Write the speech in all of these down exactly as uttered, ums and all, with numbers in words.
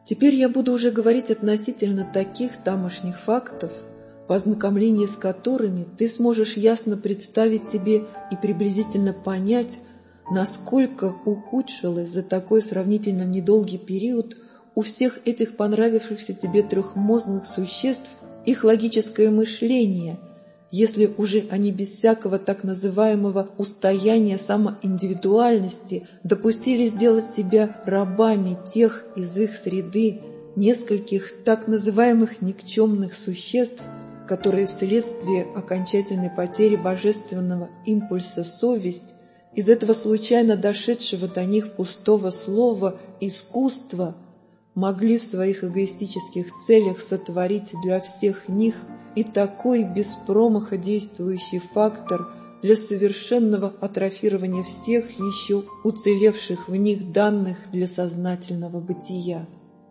Теперь я буду уже говорить относительно таких тамошних фактов, по ознакомлении с которыми ты сможешь ясно представить себе и приблизительно понять, насколько ухудшилось за такой сравнительно недолгий период у всех этих понравившихся тебе трехмозных существ их логическое мышление, если уже они без всякого так называемого устояния самоиндивидуальности допустили сделать себя рабами тех из их среды нескольких так называемых никчемных существ, которые вследствие окончательной потери божественного импульса совесть из этого случайно дошедшего до них пустого слова «искусство» могли в своих эгоистических целях сотворить для всех них и такой без промаха действующий фактор для совершенного атрофирования всех еще уцелевших в них данных для сознательного бытия.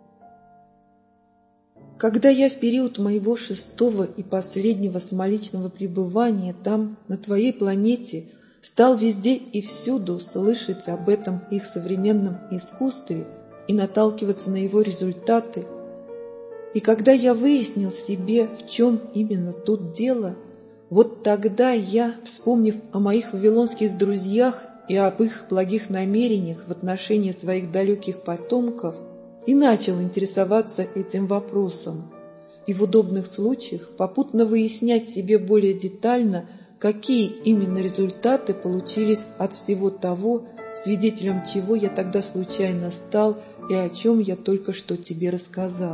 Когда я в период моего шестого и последнего самоличного пребывания там, на твоей планете, стал везде и всюду слышать об этом их современном искусстве и наталкиваться на его результаты, и когда я выяснил себе, в чем именно тут дело, вот тогда я, вспомнив о моих вавилонских друзьях и об их благих намерениях в отношении своих далеких потомков, и начал интересоваться этим вопросом, и в удобных случаях попутно выяснять себе более детально, какие именно результаты получились от всего того, свидетелем чего я тогда случайно стал и о чем я только что тебе рассказал.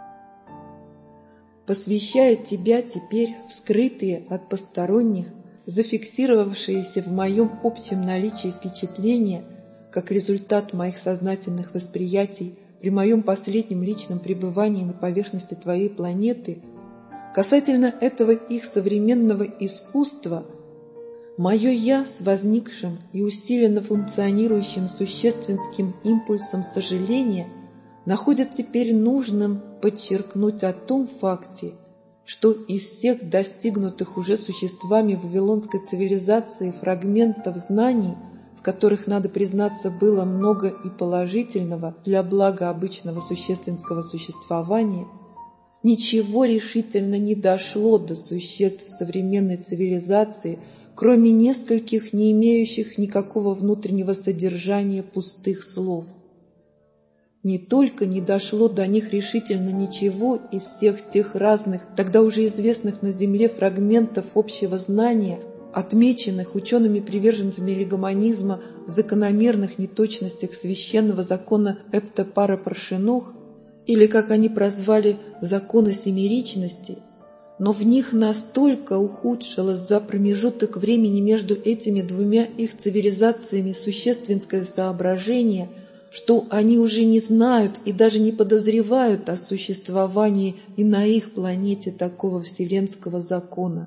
Посвящая тебя теперь в скрытые от посторонних, зафиксировавшиеся в моем общем наличии впечатления, как результат моих сознательных восприятий при моем последнем личном пребывании на поверхности твоей планеты, касательно этого их современного искусства, мое «я» с возникшим и усиленно функционирующим существенским импульсом сожаления находит теперь нужным подчеркнуть о том факте, что из всех достигнутых уже существами вавилонской цивилизации фрагментов знаний, в которых, надо признаться, было много и положительного для блага обычного существенского существования, ничего решительно не дошло до существ современной цивилизации, кроме нескольких не имеющих никакого внутреннего содержания пустых слов. Не только не дошло до них решительно ничего из всех тех разных, тогда уже известных на Земле фрагментов общего знания, отмеченных учеными-приверженцами легомонизма в закономерных неточностях священного закона Эптопара-Паршинох, или, как они прозвали, закона семеричности, но в них настолько ухудшилось за промежуток времени между этими двумя их цивилизациями существенское соображение, что они уже не знают и даже не подозревают о существовании и на их планете такого вселенского закона.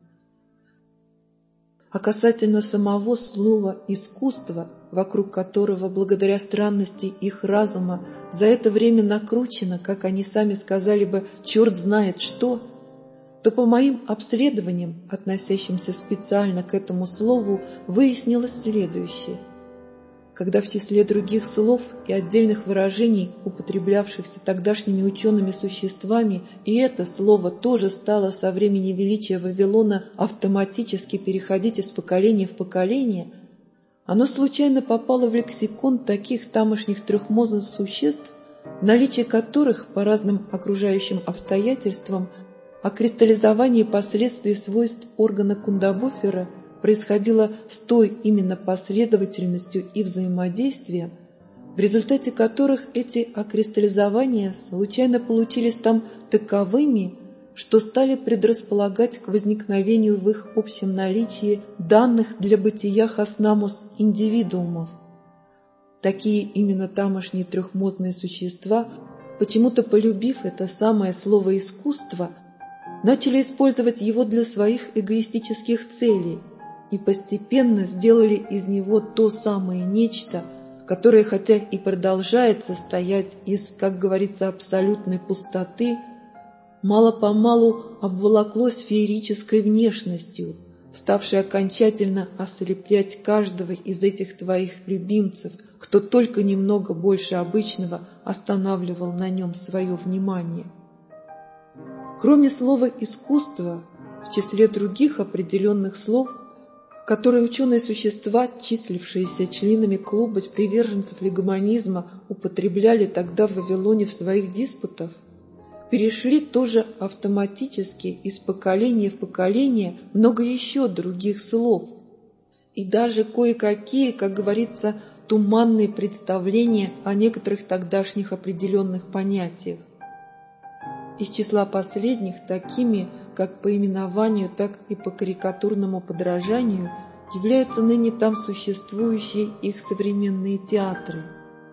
А касательно самого слова «искусство», вокруг которого, благодаря странности их разума, за это время накручено, как они сами сказали бы, черт знает что, то по моим обследованиям, относящимся специально к этому слову, выяснилось следующее. Когда в числе других слов и отдельных выражений, употреблявшихся тогдашними учеными существами, и это слово тоже стало со времени величия Вавилона автоматически переходить из поколения в поколение, оно случайно попало в лексикон таких тамошних трехмозных существ, наличие которых по разным окружающим обстоятельствам о кристаллизовании последствий свойств органа Кундабофера происходило с той именно последовательностью и взаимодействием, в результате которых эти окристаллизования случайно получились там таковыми, что стали предрасполагать к возникновению в их общем наличии данных для бытия хаснамус индивидуумов. Такие именно тамошние трехмозные существа, почему-то полюбив это самое слово «искусство», начали использовать его для своих эгоистических целей и постепенно сделали из него то самое нечто, которое, хотя и продолжает состоять из, как говорится, абсолютной пустоты, мало-помалу обволоклось феерической внешностью, ставший окончательно ослеплять каждого из этих твоих любимцев, кто только немного больше обычного останавливал на нем свое внимание. Кроме слова «искусство», в числе других определенных слов, которые ученые-существа, числившиеся членами клуба приверженцев легомонизма, употребляли тогда в Вавилоне в своих диспутах, перешли тоже автоматически из поколения в поколение много еще других слов, и даже кое-какие, как говорится, туманные представления о некоторых тогдашних определенных понятиях. Из числа последних такими, как по именованию, так и по карикатурному подражанию, являются ныне там существующие их современные театры.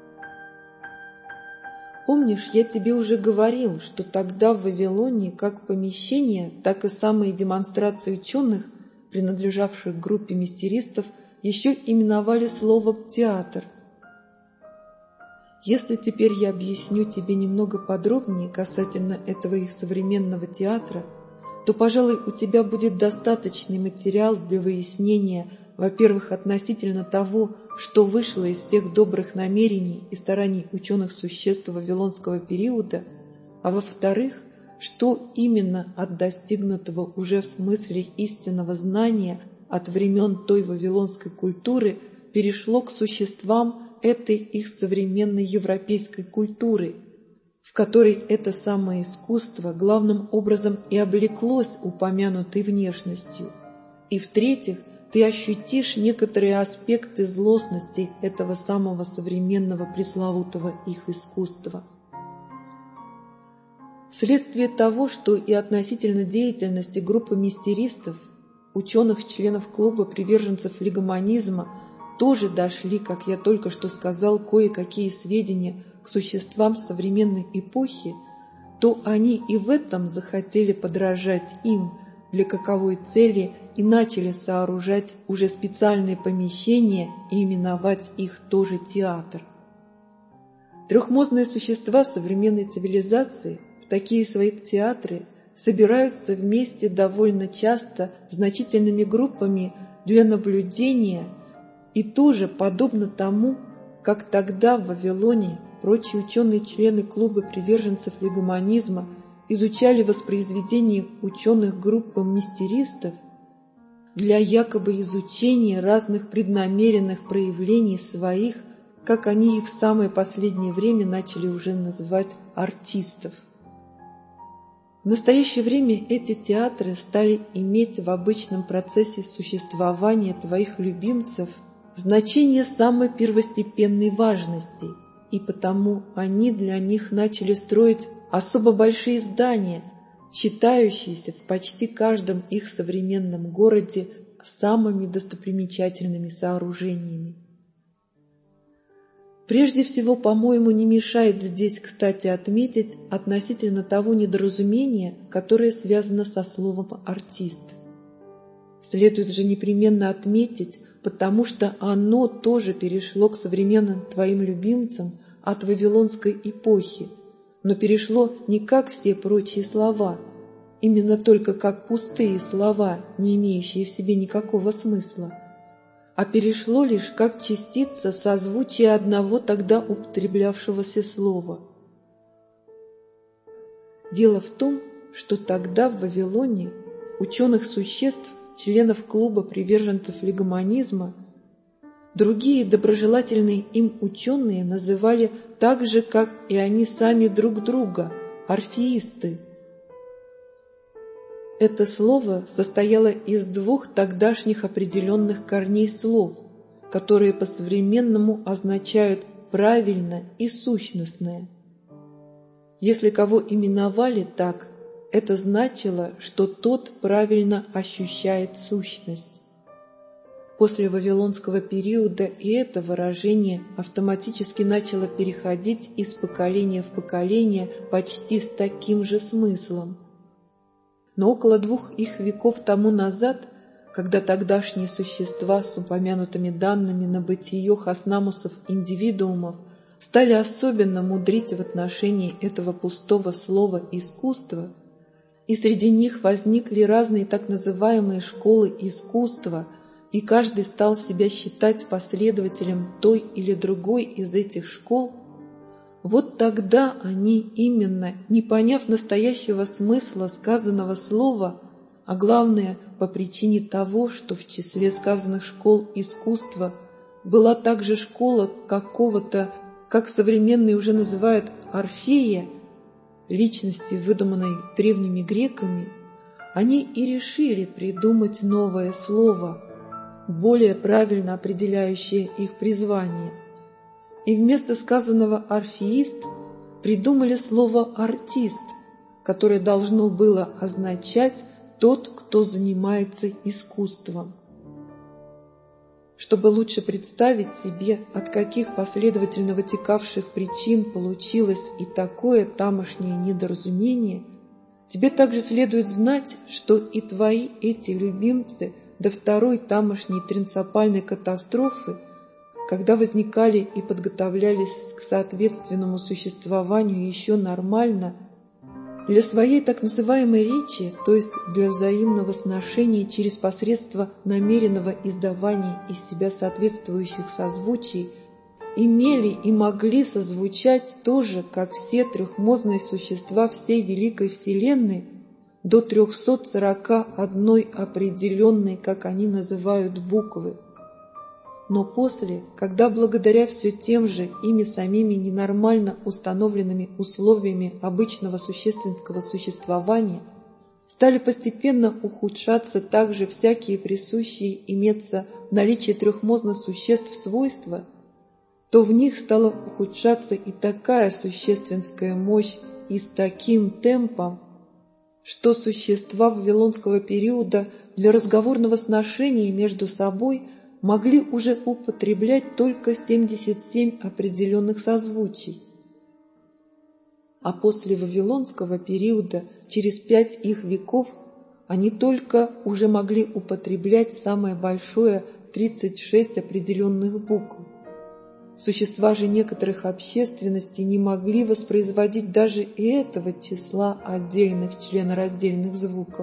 Помнишь, я тебе уже говорил, что тогда в Вавилоне как помещения, так и самые демонстрации ученых, принадлежавших к группе мистеристов, еще именовали словом «театр». Если теперь я объясню тебе немного подробнее касательно этого их современного театра, то, пожалуй, у тебя будет достаточный материал для выяснения, во-первых, относительно того, что вышло из всех добрых намерений и стараний ученых существ вавилонского периода, а во-вторых, что именно от достигнутого уже в смысле истинного знания от времен той вавилонской культуры перешло к существам этой их современной европейской культуры, в которой это самое искусство главным образом и облеклось упомянутой внешностью. И в-третьих, ты ощутишь некоторые аспекты злостности этого самого современного пресловутого их искусства. Вследствие того, что и относительно деятельности группы мистеристов, ученых-членов клуба приверженцев легомонизма, тоже дошли, как я только что сказал, кое-какие сведения к существам современной эпохи, то они и в этом захотели подражать им, для каковой цели и начали сооружать уже специальные помещения и именовать их тоже театр. Трехмозные существа современной цивилизации в такие свои театры собираются вместе довольно часто значительными группами для наблюдения, и тоже подобно тому, как тогда в Вавилоне прочие ученые-члены клуба приверженцев легомонизма изучали воспроизведения ученых группы мистеристов для якобы изучения разных преднамеренных проявлений своих, как они их в самое последнее время начали уже называть, артистов. В настоящее время эти театры стали иметь в обычном процессе существования твоих любимцев значение самой первостепенной важности, и потому они для них начали строить особо большие здания, считающиеся в почти каждом их современном городе самыми достопримечательными сооружениями. Прежде всего, по-моему, не мешает здесь, кстати, отметить относительно того недоразумения, которое связано со словом «артист». Следует же непременно отметить, потому что оно тоже перешло к современным твоим любимцам от вавилонской эпохи, но перешло не как все прочие слова, именно только как пустые слова, не имеющие в себе никакого смысла, а перешло лишь как частица созвучия одного тогда употреблявшегося слова. Дело в том, что тогда в Вавилоне ученых существ, членов клуба приверженцев легомонизма, другие доброжелательные им ученые называли так же, как и они сами друг друга, орфеисты. Это слово состояло из двух тогдашних определенных корней слов, которые по-современному означают «правильно» и «сущностное». Если кого именовали так, это значило, что тот правильно ощущает сущность. После вавилонского периода и это выражение автоматически начало переходить из поколения в поколение почти с таким же смыслом. Но около двух их веков тому назад, когда тогдашние существа с упомянутыми данными на бытие хаснамусов индивидуумов стали особенно мудрить в отношении этого пустого слова «искусство», и среди них возникли разные так называемые школы искусства, и каждый стал себя считать последователем той или другой из этих школ, вот тогда они именно, не поняв настоящего смысла сказанного слова, а главное по причине того, что в числе сказанных школ искусства была также школа какого-то, как современные уже называют, Орфея, личности, выдуманной древними греками, они и решили придумать новое слово, более правильно определяющее их призвание. И вместо сказанного «орфеист» придумали слово «артист», которое должно было означать «тот, кто занимается искусством». Чтобы лучше представить себе, от каких последовательно вытекавших причин получилось и такое тамошнее недоразумение, тебе также следует знать, что и твои эти любимцы до второй тамошней тринцопальной катастрофы, когда возникали и подготовлялись к соответственному существованию еще нормально, для своей так называемой речи, то есть для взаимного сношения через посредство намеренного издавания из себя соответствующих созвучий, имели и могли созвучать тоже, как все трехмозные существа всей Великой Вселенной, до трехсот сорока одной определенной, как они называют, буквы. Но после, когда благодаря все тем же ими самими ненормально установленными условиями обычного существенского существования стали постепенно ухудшаться также всякие присущие иметься в наличии трехмозных существ свойства, то в них стала ухудшаться и такая существенская мощь и с таким темпом, что существа вавилонского периода для разговорного сношения между собой могли уже употреблять только семьдесят семь определенных созвучий. А после вавилонского периода, через пять их веков, они только уже могли употреблять самое большое тридцать шесть определенных букв. Существа же некоторых общественностей не могли воспроизводить даже и этого числа отдельных членораздельных звуков.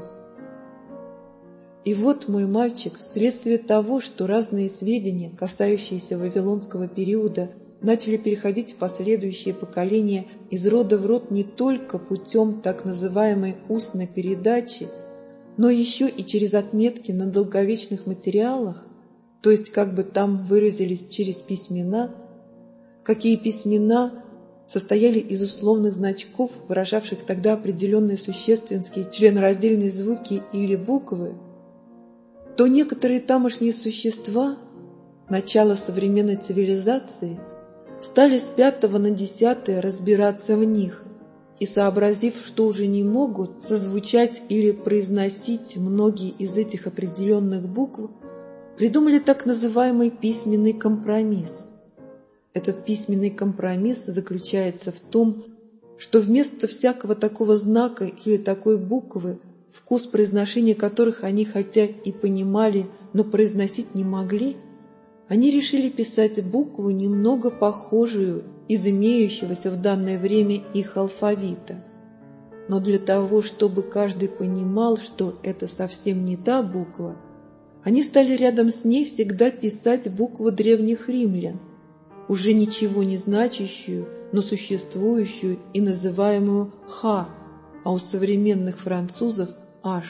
И вот, мой мальчик, вследствие того, что разные сведения, касающиеся вавилонского периода, начали переходить в последующие поколения из рода в род не только путем так называемой устной передачи, но еще и через отметки на долговечных материалах, то есть, как бы там выразились, через письмена, какие письмена состояли из условных значков, выражавших тогда определенные существенские членораздельные звуки или буквы, то некоторые тамошние существа, начало современной цивилизации, стали с пятого на десятое разбираться в них и, сообразив, что уже не могут созвучать или произносить многие из этих определенных букв, придумали так называемый письменный компромисс. Этот письменный компромисс заключается в том, что вместо всякого такого знака или такой буквы, вкус произношения которых они хотя и понимали, но произносить не могли, они решили писать букву, немного похожую из имеющегося в данное время их алфавита. Но для того, чтобы каждый понимал, что это совсем не та буква, они стали рядом с ней всегда писать букву древних римлян, уже ничего не значащую, но существующую и называемую «Х», а у современных французов «H».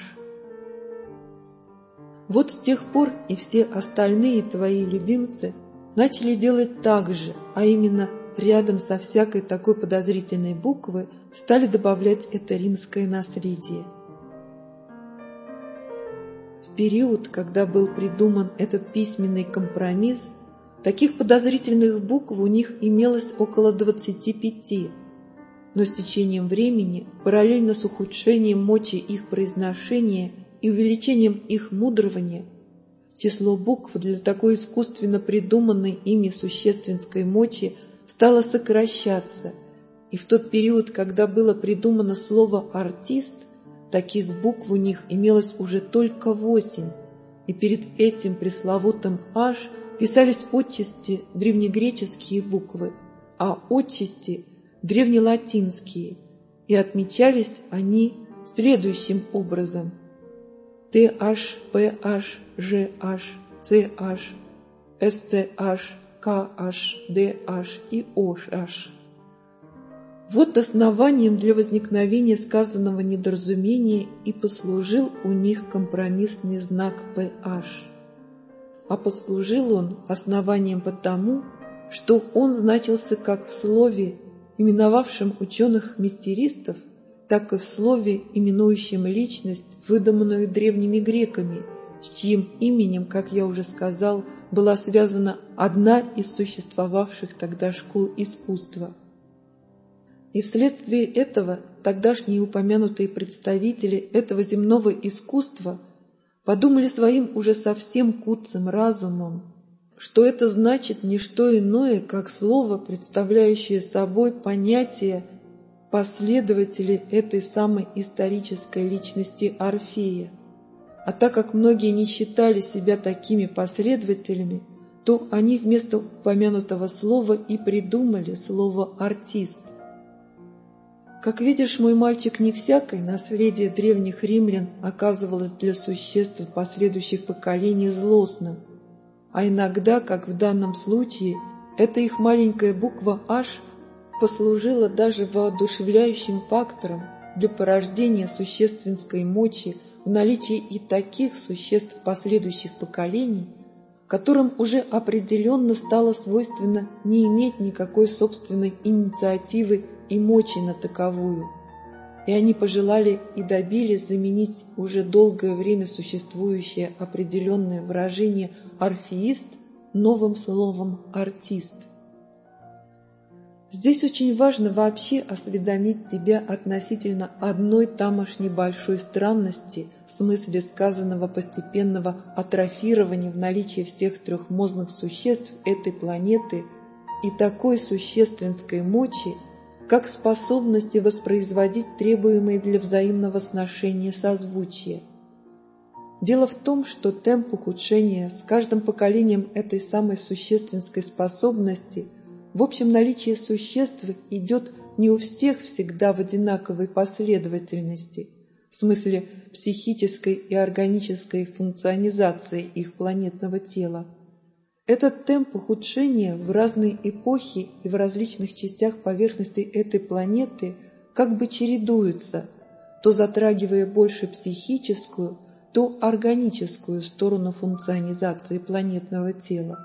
Вот с тех пор и все остальные твои любимцы начали делать так же, а именно рядом со всякой такой подозрительной буквы стали добавлять это римское наследие. В период, когда был придуман этот письменный компромисс, таких подозрительных букв у них имелось около двадцати пяти, но с течением времени, параллельно с ухудшением мочи их произношения и увеличением их мудрования, число букв для такой искусственно придуманной ими существенской мочи стало сокращаться, и в тот период, когда было придумано слово «артист», таких букв у них имелось уже только восемь, и перед этим пресловутым «аш» писались отчасти древнегреческие буквы, а отчасти древнелатинские, и отмечались они следующим образом: TH, PH, GH, CH, SCH, KH, DH и OH. Вот основанием для возникновения сказанного недоразумения и послужил у них компромиссный знак PH. А послужил он основанием потому, что он значился как в слове, именовавшем ученых-мистеристов, так и в слове, именующем личность, выдуманную древними греками, с чьим именем, как я уже сказал, была связана одна из существовавших тогда школ искусства. И вследствие этого тогдашние упомянутые представители этого земного искусства подумали своим уже совсем куцым разумом, что это значит не что иное, как слово, представляющее собой понятие последователей этой самой исторической личности Орфея. А так как многие не считали себя такими последователями, то они вместо упомянутого слова и придумали слово «артист». Как видишь, мой мальчик, не всякое наследие древних римлян оказывалось для существ последующих поколений злостным, а иногда, как в данном случае, эта их маленькая буква «H» послужила даже воодушевляющим фактором для порождения существенской мочи в наличии и таких существ последующих поколений, которым уже определенно стало свойственно не иметь никакой собственной инициативы и мочи на таковую, и они пожелали и добились заменить уже долгое время существующее определенное выражение «орфеист» новым словом «артист». Здесь очень важно вообще осведомить тебя относительно одной тамошней большой странности в смысле сказанного постепенного атрофирования в наличии всех трехмозных существ этой планеты и такой существенской мочи, как способности воспроизводить требуемые для взаимного сношения созвучия. Дело в том, что темп ухудшения с каждым поколением этой самой существенской способности в общем наличии существ идет не у всех всегда в одинаковой последовательности, в смысле психической и органической функционизации их планетного тела. Этот темп ухудшения в разные эпохи и в различных частях поверхности этой планеты как бы чередуется, то затрагивая больше психическую, то органическую сторону функционизации планетного тела.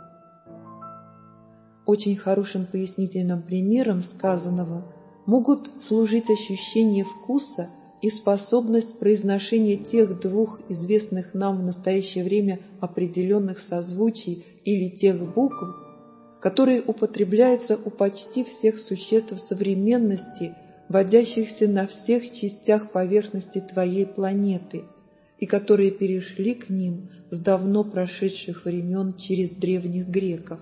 Очень хорошим пояснительным примером сказанного могут служить ощущение вкуса и способность произношения тех двух известных нам в настоящее время определенных созвучий или тех букв, которые употребляются у почти всех существ современности, водящихся на всех частях поверхности твоей планеты, и которые перешли к ним с давно прошедших времен через древних греков.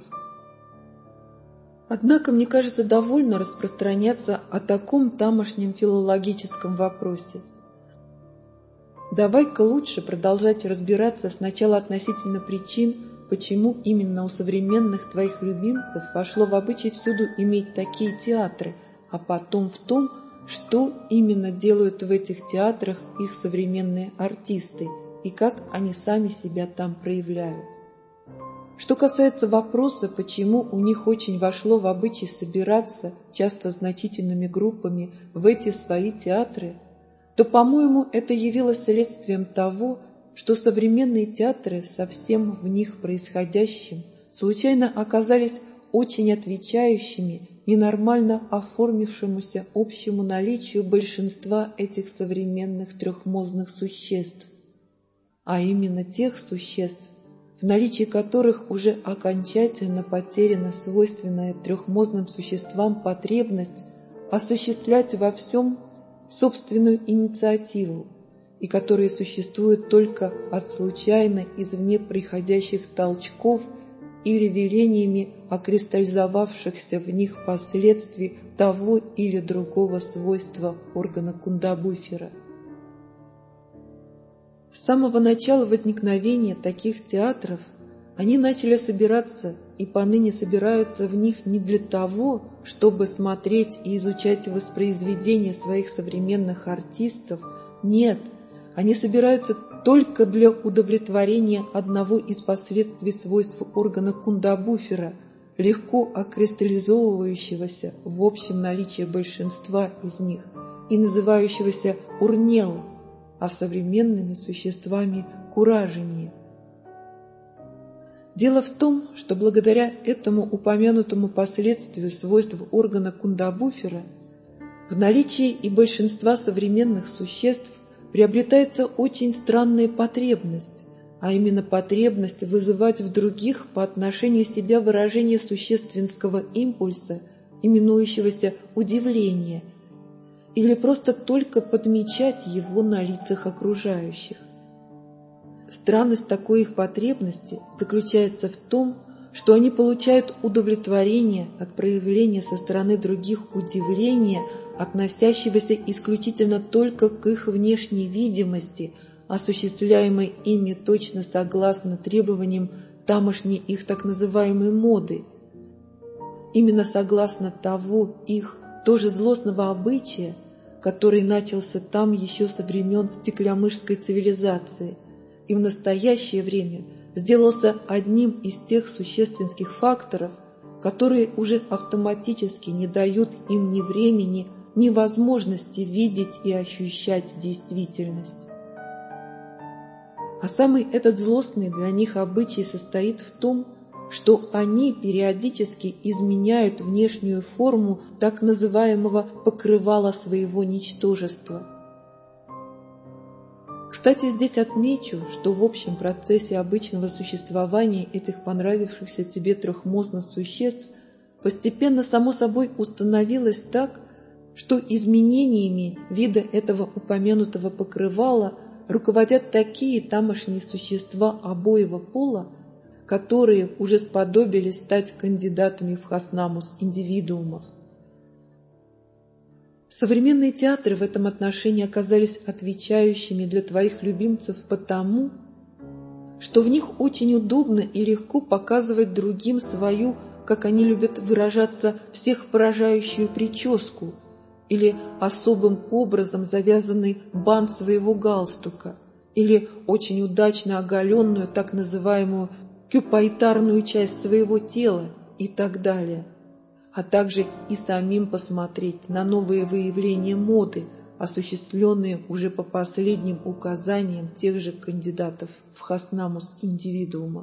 Однако, мне кажется, довольно распространяться о таком тамошнем филологическом вопросе. Давай-ка лучше продолжать разбираться сначала относительно причин, почему именно у современных твоих любимцев вошло в обычай всюду иметь такие театры, а потом в том, что именно делают в этих театрах их современные артисты и как они сами себя там проявляют. Что касается вопроса, почему у них очень вошло в обычай собираться, часто значительными группами, в эти свои театры, то, по-моему, это явилось следствием того, что современные театры со всем в них происходящим случайно оказались очень отвечающими ненормально оформившемуся общему наличию большинства этих современных трехмозных существ, а именно тех существ, в наличии которых уже окончательно потеряна свойственная трехмозным существам потребность осуществлять во всем собственную инициативу, и которые существуют только от случайно извне приходящих толчков или велениями окристаллизовавшихся в них последствий того или другого свойства органа Кундабуфера. С самого начала возникновения таких театров они начали собираться и поныне собираются в них не для того, чтобы смотреть и изучать воспроизведения своих современных артистов Нет, они собираются только для удовлетворения одного из последствий свойств органа Кундабуфера, легко окристаллизовывающегося в общем наличии большинства из них и называющегося урнел, а современными существами куражение. Дело в том, что благодаря этому упомянутому последствию свойств органа Кундабуфера в наличии и большинства современных существ приобретается очень странная потребность, а именно потребность вызывать в других по отношению себя выражение существенского импульса, именующегося удивление, или просто только подмечать его на лицах окружающих. Странность такой их потребности заключается в том, что они получают удовлетворение от проявления со стороны других удивления, относящегося исключительно только к их внешней видимости, осуществляемой ими точно согласно требованиям тамошней их так называемой моды. Именно согласно того их тоже злостного обычая, который начался там еще со времен теклямышской цивилизации и в настоящее время сделался одним из тех существенных факторов, которые уже автоматически не дают им ни времени, ни возможности видеть и ощущать действительность. А самый этот злостный для них обычай состоит в том, что они периодически изменяют внешнюю форму так называемого покрывала своего ничтожества. Кстати, здесь отмечу, что в общем процессе обычного существования этих понравившихся тебе трехмозных существ постепенно само собой установилось так, что изменениями вида этого упомянутого покрывала руководят такие тамошние существа обоего пола, которые уже сподобились стать кандидатами в хаснамус индивидуумов. Современные театры в этом отношении оказались отвечающими для твоих любимцев потому, что в них очень удобно и легко показывать другим свою, как они любят выражаться, всех поражающую прическу или особым образом завязанный бант своего галстука, или очень удачно оголенную так называемую кюпайтарную часть своего тела и так далее, а также и самим посмотреть на новые выявления моды, осуществленные уже по последним указаниям тех же кандидатов в хаснамус индивидуумов.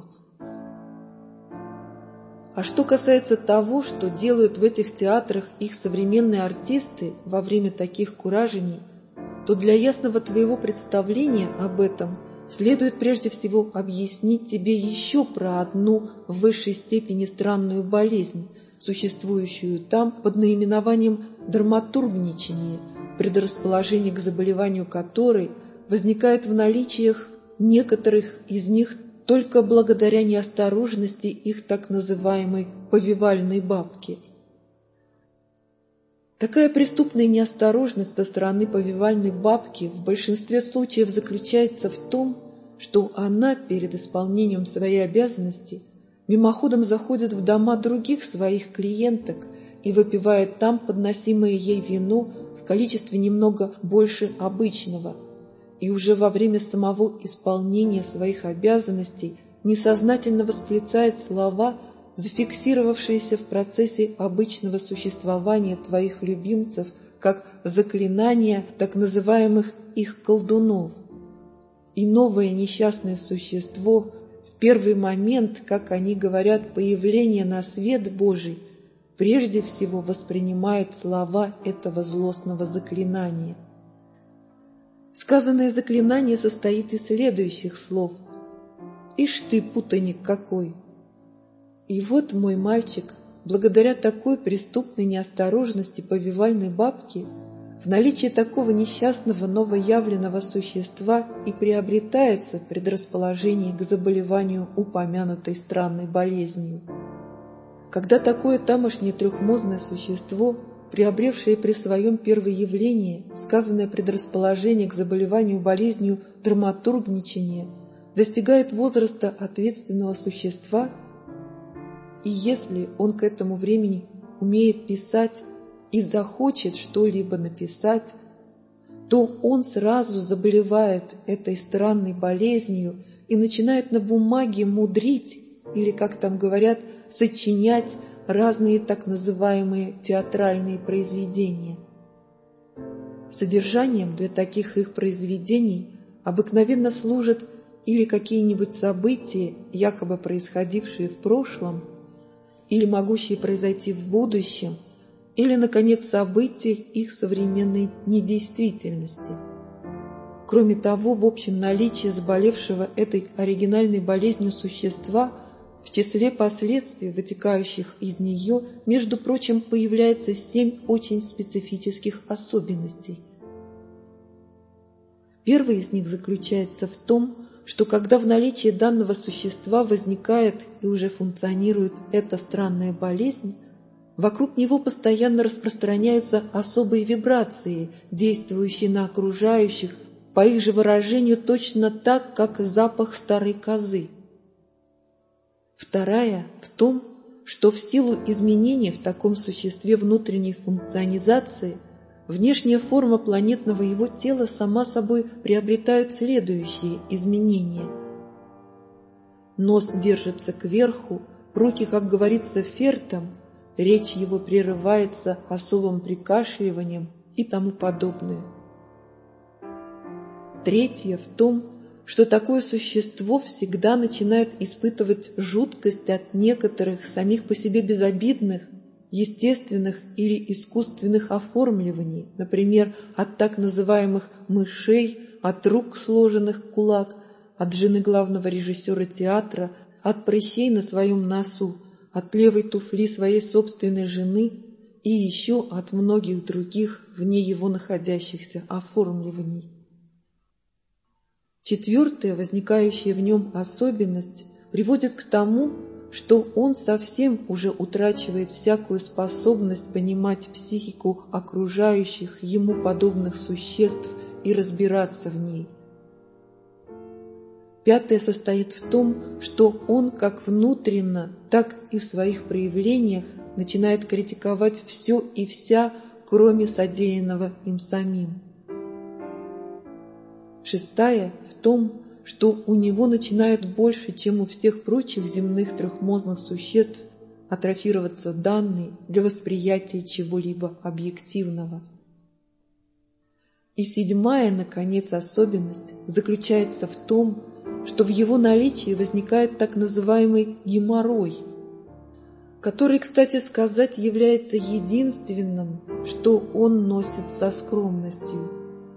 А что касается того, что делают в этих театрах их современные артисты во время таких куражений, то для ясного твоего представления об этом следует прежде всего объяснить тебе еще про одну в высшей степени странную болезнь, существующую там под наименованием драматургничание, предрасположение к заболеванию которой возникает в наличиях некоторых из них только благодаря неосторожности их так называемой повивальной бабки. Такая преступная неосторожность со стороны повивальной бабки в большинстве случаев заключается в том, что она перед исполнением своей обязанности мимоходом заходит в дома других своих клиенток и выпивает там подносимое ей вино в количестве немного больше обычного, и уже во время самого исполнения своих обязанностей несознательно восклицает слова, зафиксировавшиеся в процессе обычного существования твоих любимцев как заклинания так называемых их колдунов. И новое несчастное существо в первый момент, как они говорят, появления на свет Божий, прежде всего воспринимает слова этого злостного заклинания. Сказанное заклинание состоит из следующих слов: «Ишь ты, путаник какой!» И вот мой мальчик, благодаря такой преступной неосторожности повивальной бабки, в наличии такого несчастного новоявленного существа и приобретается предрасположение к заболеванию упомянутой странной болезнью. Когда такое тамошнее трехмозное существо, приобревшее при своем первоявлении сказанное предрасположение к заболеванию болезнью драматургничания, достигает возраста ответственного существа, и если он к этому времени умеет писать и захочет что-либо написать, то он сразу заболевает этой странной болезнью и начинает на бумаге мудрить, или, как там говорят, сочинять разные так называемые театральные произведения. Содержанием для таких их произведений обыкновенно служат или какие-нибудь события, якобы происходившие в прошлом, или могущие произойти в будущем, или, наконец, события их современной недействительности. Кроме того, в общем наличии заболевшего этой оригинальной болезнью существа в числе последствий, вытекающих из нее, между прочим, появляется семь очень специфических особенностей. Первый из них заключается в том, что когда в наличии данного существа возникает и уже функционирует эта странная болезнь, вокруг него постоянно распространяются особые вибрации, действующие на окружающих, по их же выражению, точно так, как запах старой козы. Вторая в том, что в силу изменения в таком существе внутренней функционизации внешняя форма планетного его тела сама собой приобретают следующие изменения. Нос держится кверху, руки, как говорится, фертом, речь его прерывается особым прикашливанием и тому подобное. Третье в том, что такое существо всегда начинает испытывать жуткость от некоторых самих по себе безобидных, естественных или искусственных оформливаний, например, от так называемых мышей, от рук, сложенных в кулак, от жены главного режиссера театра, от прыщей на своем носу, от левой туфли своей собственной жены и еще от многих других вне его находящихся оформливаний. Четвертая, возникающая в нем особенность, приводит к тому, что он совсем уже утрачивает всякую способность понимать психику окружающих ему подобных существ и разбираться в ней. Пятое состоит в том, что он как внутренно, так и в своих проявлениях начинает критиковать все и вся, кроме содеянного им самим. Шестая в том, что у него начинает больше, чем у всех прочих земных трехмозных существ, атрофироваться данные для восприятия чего-либо объективного. И седьмая, наконец, особенность заключается в том, что в его наличии возникает так называемый геморрой, который, кстати сказать, является единственным, что он носит со скромностью.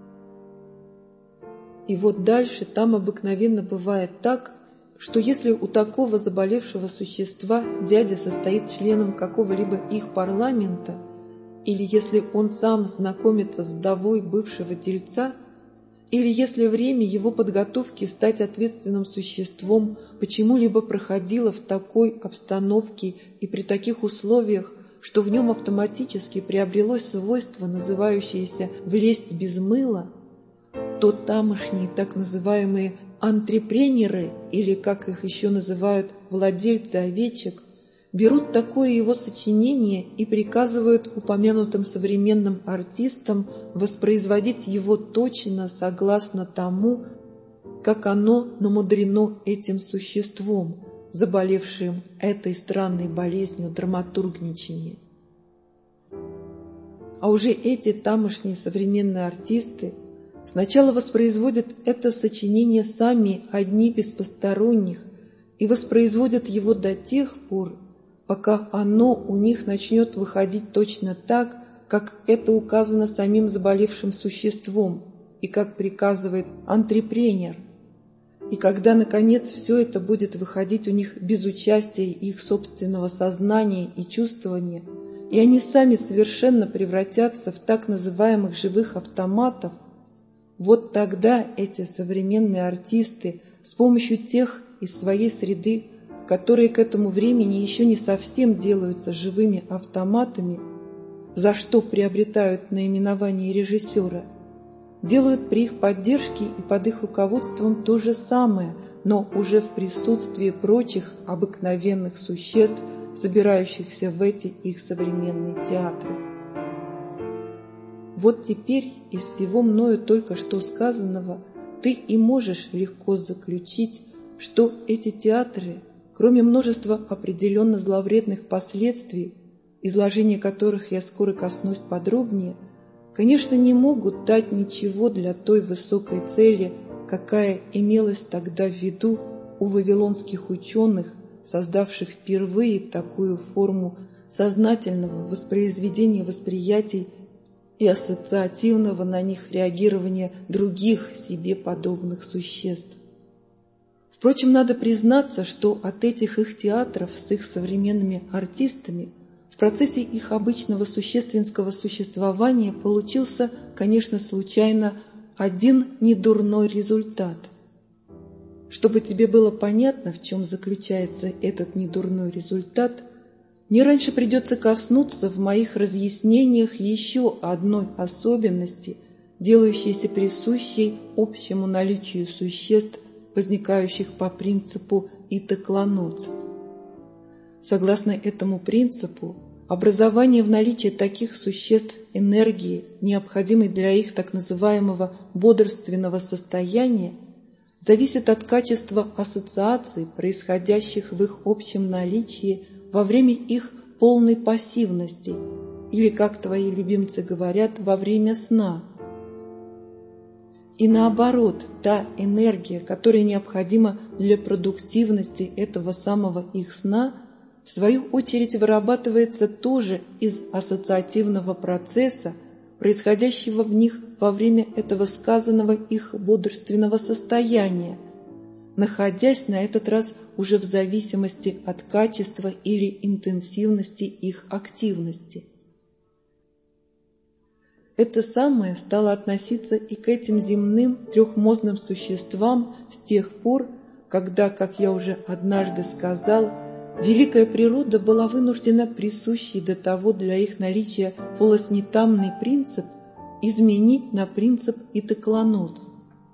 И вот дальше там обыкновенно бывает так, что если у такого заболевшего существа дядя состоит членом какого-либо их парламента, или если он сам знакомится с вдовой бывшего дельца, или если время его подготовки стать ответственным существом почему-либо проходило в такой обстановке и при таких условиях, что в нем автоматически приобрелось свойство, называющееся «влезть без мыла», то тамошние так называемые антрепренеры, или, как их еще называют, владельцы овечек, берут такое его сочинение и приказывают упомянутым современным артистам воспроизводить его точно согласно тому, как оно намудрено этим существом, заболевшим этой странной болезнью драматургничания. А уже эти тамошние современные артисты сначала воспроизводят это сочинение сами одни без посторонних и воспроизводят его до тех пор, пока оно у них начнет выходить точно так, как это указано самим заболевшим существом и как приказывает антрепренер. И когда, наконец, все это будет выходить у них без участия их собственного сознания и чувствования, и они сами совершенно превратятся в так называемых живых автоматов, вот тогда эти современные артисты с помощью тех из своей среды, которые к этому времени еще не совсем делаются живыми автоматами, за что приобретают наименование режиссера, делают при их поддержке и под их руководством то же самое, но уже в присутствии прочих обыкновенных существ, собирающихся в эти их современные театры. Вот теперь из всего мною только что сказанного ты и можешь легко заключить, что эти театры, кроме множества определенно зловредных последствий, изложения которых я скоро коснусь подробнее, конечно, не могут дать ничего для той высокой цели, какая имелась тогда в виду у вавилонских ученых, создавших впервые такую форму сознательного воспроизведения восприятий и ассоциативного на них реагирования других себе подобных существ. Впрочем, надо признаться, что от этих их театров с их современными артистами в процессе их обычного существенского существования получился, конечно, случайно один недурной результат. Чтобы тебе было понятно, в чем заключается этот недурной результат, мне раньше придется коснуться в моих разъяснениях еще одной особенности, делающейся присущей общему наличию существ, возникающих по принципу итоклоноци. Согласно этому принципу, образование в наличии таких существ энергии, необходимой для их так называемого бодрственного состояния, зависит от качества ассоциаций, происходящих в их общем наличии во время их полной пассивности, или, как твои любимцы говорят, во время сна. И наоборот, та энергия, которая необходима для продуктивности этого самого их сна, в свою очередь вырабатывается тоже из ассоциативного процесса, происходящего в них во время этого сказанного их бодрственного состояния, находясь на этот раз уже в зависимости от качества или интенсивности их активности. Это самое стало относиться и к этим земным трехмозным существам с тех пор, когда, как я уже однажды сказал, великая природа была вынуждена присущий до того для их наличия волоснитамный принцип изменить на принцип итоклоноц.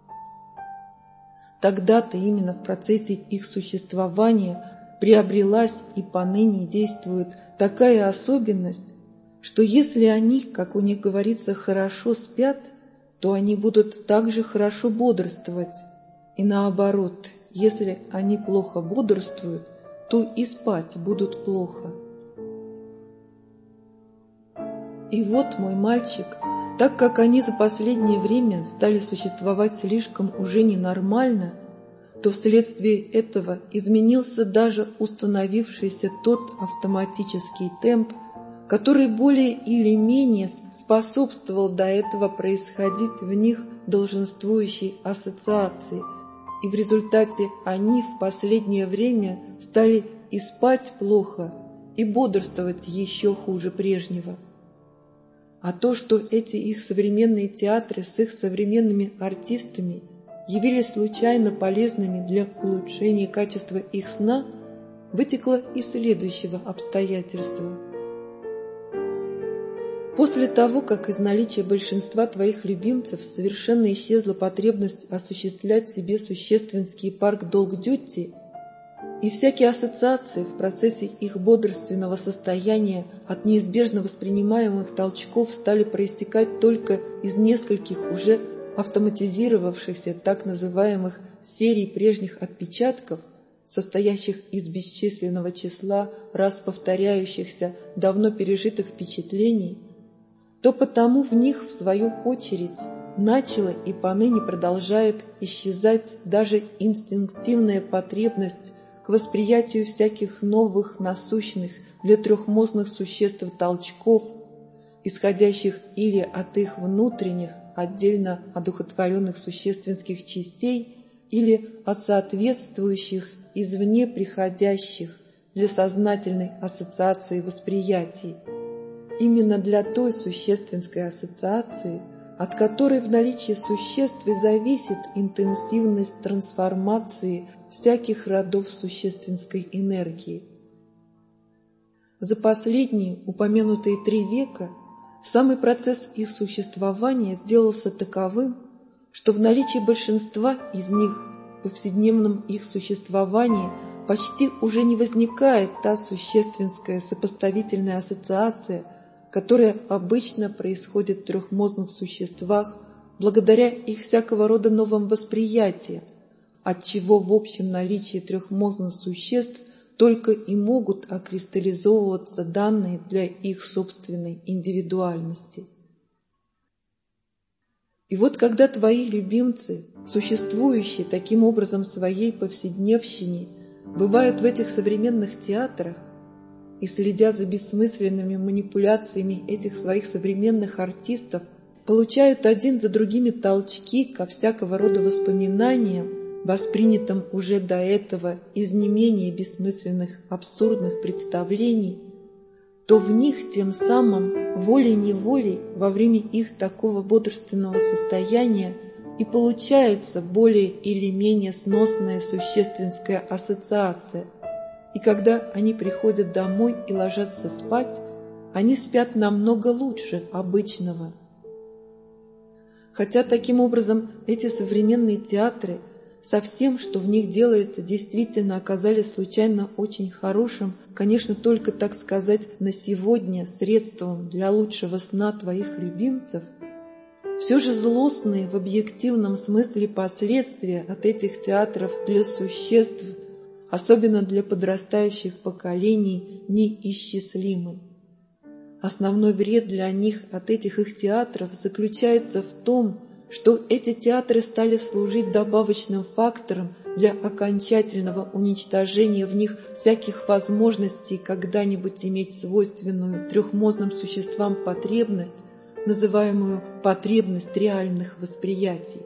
Тогда-то именно в процессе их существования приобрелась и поныне действует такая особенность, что если они, как у них говорится, хорошо спят, то они будут также хорошо бодрствовать, и наоборот, если они плохо бодрствуют, то и спать будут плохо. И вот, мой мальчик, так как они за последнее время стали существовать слишком уже ненормально, то вследствие этого изменился даже установившийся тот автоматический темп, который более или менее способствовал до этого происходить в них долженствующей ассоциации, и в результате они в последнее время стали и спать плохо, и бодрствовать еще хуже прежнего. А то, что эти их современные театры с их современными артистами явились случайно полезными для улучшения качества их сна, вытекло из следующего обстоятельства. После того, как из наличия большинства твоих любимцев совершенно исчезла потребность осуществлять себе существенский парк долг-дьюти, и всякие ассоциации в процессе их бодрственного состояния от неизбежно воспринимаемых толчков стали проистекать только из нескольких уже автоматизировавшихся так называемых серий прежних отпечатков, состоящих из бесчисленного числа раз повторяющихся давно пережитых впечатлений, то потому в них, в свою очередь, начала и поныне продолжает исчезать даже инстинктивная потребность к восприятию всяких новых, насущных для трехмозных существ толчков, исходящих или от их внутренних, отдельно одухотворенных существенских частей, или от соответствующих извне приходящих для сознательной ассоциации восприятий. Именно для той существенской ассоциации, от которой в наличии существ и зависит интенсивность трансформации всяких родов существенской энергии. За последние упомянутые три века самый процесс их существования сделался таковым, что в наличии большинства из них в повседневном их существовании почти уже не возникает та существенская сопоставительная ассоциация, которое обычно происходит в трехмозных существах благодаря их всякого рода новым восприятиям, отчего в общем наличии трехмозных существ только и могут окристаллизовываться данные для их собственной индивидуальности. И вот когда твои любимцы, существующие таким образом в своей повседневщине, бывают в этих современных театрах и, следя за бессмысленными манипуляциями этих своих современных артистов, получают один за другими толчки ко всякого рода воспоминаниям, воспринятым уже до этого из не менее бессмысленных абсурдных представлений, то в них тем самым волей-неволей во время их такого бодрственного состояния и получается более или менее сносная существенская ассоциация. И когда они приходят домой и ложатся спать, они спят намного лучше обычного. Хотя таким образом эти современные театры со всем, что в них делается, действительно оказались случайно очень хорошим, конечно, только, так сказать, на сегодня средством для лучшего сна твоих любимцев, все же злостные в объективном смысле последствия от этих театров для существ, особенно для подрастающих поколений, неисчислимы. Основной вред для них от этих их театров заключается в том, что эти театры стали служить добавочным фактором для окончательного уничтожения в них всяких возможностей когда-нибудь иметь свойственную трехмозным существам потребность, называемую потребность реальных восприятий.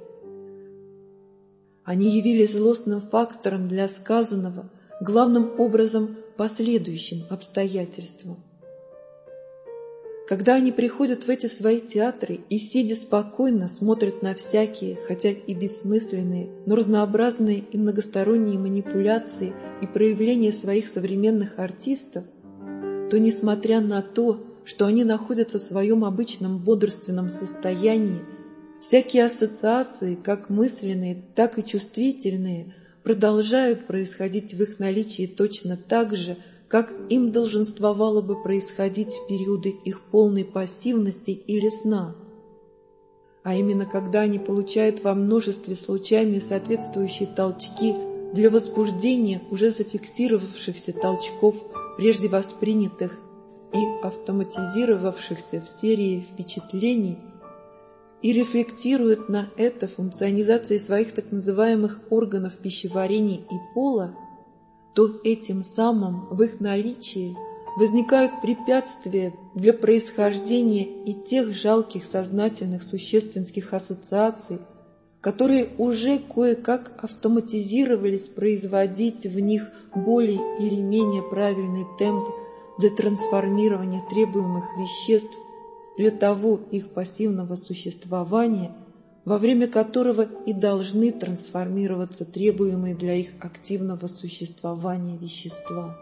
Они явились злостным фактором для сказанного, главным образом последующим обстоятельствам. Когда они приходят в эти свои театры и, сидя спокойно, смотрят на всякие, хотя и бессмысленные, но разнообразные и многосторонние манипуляции и проявления своих современных артистов, то, несмотря на то, что они находятся в своем обычном бодрственном состоянии, всякие ассоциации, как мысленные, так и чувствительные, продолжают происходить в их наличии точно так же, как им долженствовало бы происходить в периоды их полной пассивности или сна. А именно, когда они получают во множестве случайные соответствующие толчки для возбуждения уже зафиксировавшихся толчков, прежде воспринятых и автоматизировавшихся в серии впечатлений, и рефлектируют на это функционизацией своих так называемых органов пищеварения и пола, то этим самым в их наличии возникают препятствия для происхождения и тех жалких сознательных существенских ассоциаций, которые уже кое-как автоматизировались производить в них более или менее правильный темп для трансформирования требуемых веществ для того их пассивного существования, во время которого и должны трансформироваться требуемые для их активного существования вещества.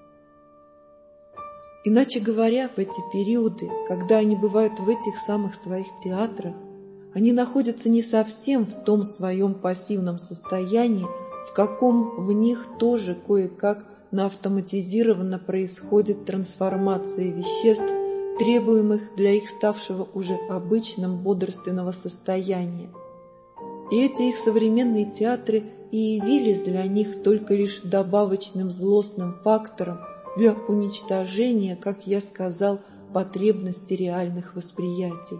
Иначе говоря, в эти периоды, когда они бывают в этих самых своих театрах, они находятся не совсем в том своем пассивном состоянии, в каком в них тоже кое-как наавтоматизированно происходит трансформация веществ, требуемых для их ставшего уже обычным бодрственного состояния. И эти их современные театры и явились для них только лишь добавочным злостным фактором для уничтожения, как я сказал, потребности реальных восприятий.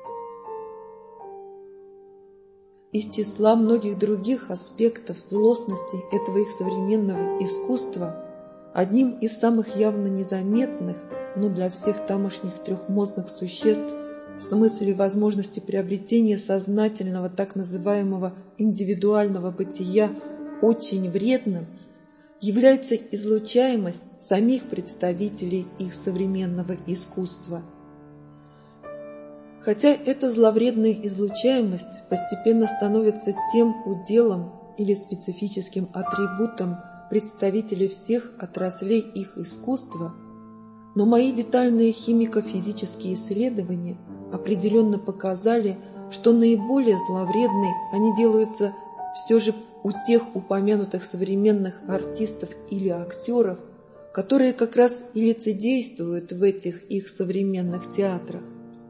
Из числа многих других аспектов злостности этого их современного искусства, одним из самых явно незаметных, но для всех тамошних трехмозных существ в смысле возможности приобретения сознательного так называемого индивидуального бытия очень вредным, является излучаемость самих представителей их современного искусства. Хотя эта зловредная излучаемость постепенно становится тем уделом или специфическим атрибутом представителей всех отраслей их искусства, но мои детальные химико-физические исследования определенно показали, что наиболее зловредные они делаются все же у тех упомянутых современных артистов или актеров, которые как раз и лицедействуют в этих их современных театрах.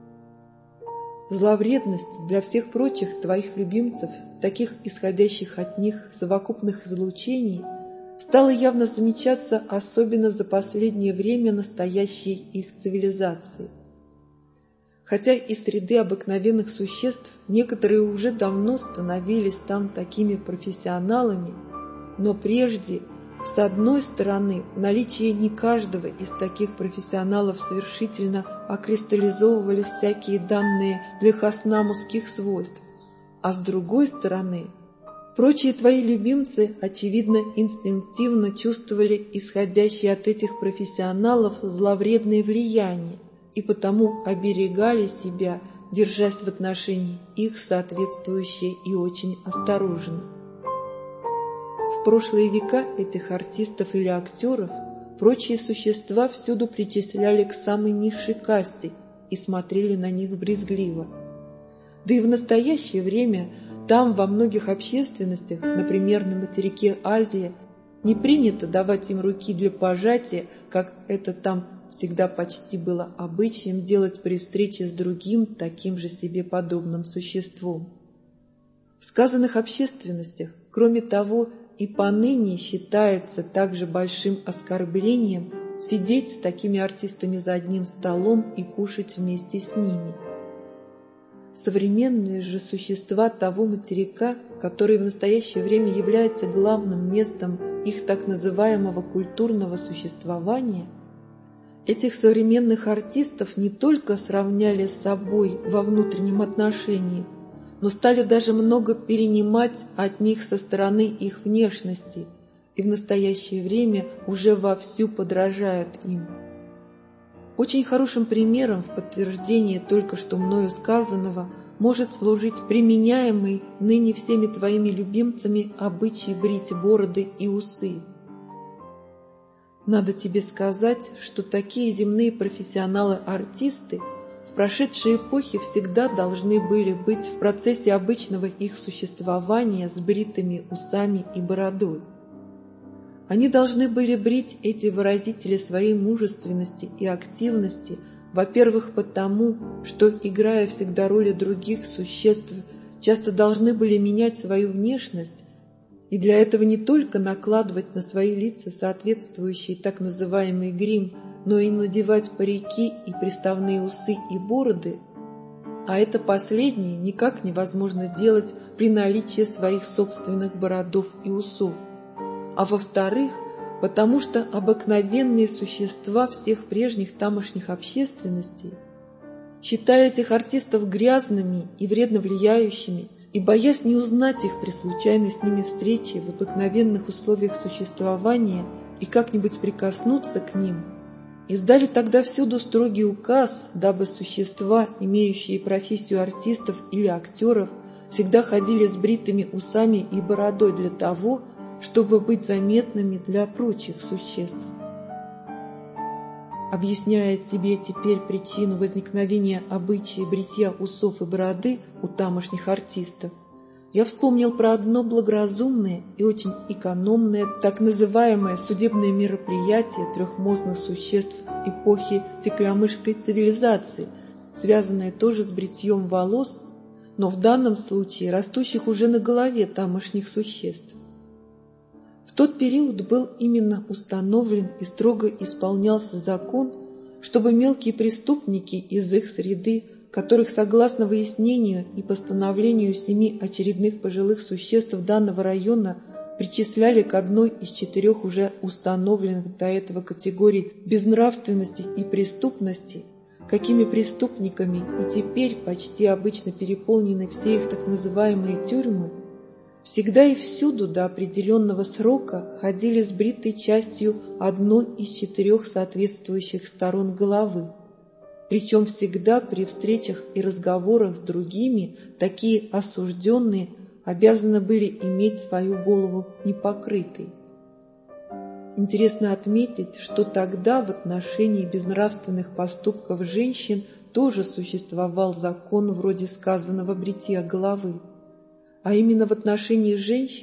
Зловредность для всех прочих твоих любимцев, таких исходящих от них совокупных излучений, стала явно замечаться особенно за последнее время настоящей их цивилизации. Хотя из среды обыкновенных существ некоторые уже давно становились там такими профессионалами, но прежде, с одной стороны, наличие не каждого из таких профессионалов совершительно окристаллизовывались всякие данные лихоснамусских свойств, а с другой стороны, прочие твои любимцы, очевидно, инстинктивно чувствовали исходящее от этих профессионалов зловредное влияние и потому оберегали себя, держась в отношении их соответствующе и очень осторожно. В прошлые века этих артистов или актеров прочие существа всюду причисляли к самой низшей касте и смотрели на них брезгливо. Да и в настоящее время там во многих общественностях, например, на материке Азия, не принято давать им руки для пожатия, как это там всегда почти было обычаем делать при встрече с другим таким же себе подобным существом. В сказанных общественностях, кроме того, и поныне считается также большим оскорблением сидеть с такими артистами за одним столом и кушать вместе с ними. Современные же существа того материка, который в настоящее время является главным местом их так называемого культурного существования, этих современных артистов не только сравняли с собой во внутреннем отношении, но стали даже много перенимать от них со стороны их внешности и в настоящее время уже вовсю подражают им. Очень хорошим примером в подтверждение только что мною сказанного может служить применяемый ныне всеми твоими любимцами обычай брить бороды и усы. Надо тебе сказать, что такие земные профессионалы-артисты в прошедшей эпохе всегда должны были быть в процессе обычного их существования с бритыми усами и бородой. Они должны были брить эти выразители своей мужественности и активности, во-первых, потому, что, играя всегда роли других существ, часто должны были менять свою внешность, и для этого не только накладывать на свои лица соответствующий так называемый грим, но и надевать парики и приставные усы и бороды, а это последнее никак невозможно делать при наличии своих собственных бородов и усов. А во-вторых, потому что обыкновенные существа всех прежних тамошних общественностей, считая этих артистов грязными и вредно влияющими, и боясь не узнать их при случайной с ними встрече в обыкновенных условиях существования и как-нибудь прикоснуться к ним, издали тогда всюду строгий указ, дабы существа, имеющие профессию артистов или актеров, всегда ходили с бритыми усами и бородой для того, чтобы быть заметными для прочих существ. Объясняя тебе теперь причину возникновения обычая бритья усов и бороды у тамошних артистов, я вспомнил про одно благоразумное и очень экономное так называемое судебное мероприятие трехмозных существ эпохи теклямышской цивилизации, связанное тоже с бритьем волос, но в данном случае растущих уже на голове тамошних существ. В тот период был именно установлен и строго исполнялся закон, чтобы мелкие преступники из их среды, которых, согласно выяснению и постановлению семи очередных пожилых существ данного района, причисляли к одной из четырех уже установленных до этого категорий безнравственности и преступности, какими преступниками и теперь почти обычно переполнены все их так называемые тюрьмы, всегда и всюду до определенного срока ходили с бритой частью одной из четырех соответствующих сторон головы. Причем всегда при встречах и разговорах с другими такие осужденные обязаны были иметь свою голову непокрытой. Интересно отметить, что тогда в отношении безнравственных поступков женщин тоже существовал закон вроде сказанного бритья головы. А именно в отношении женщин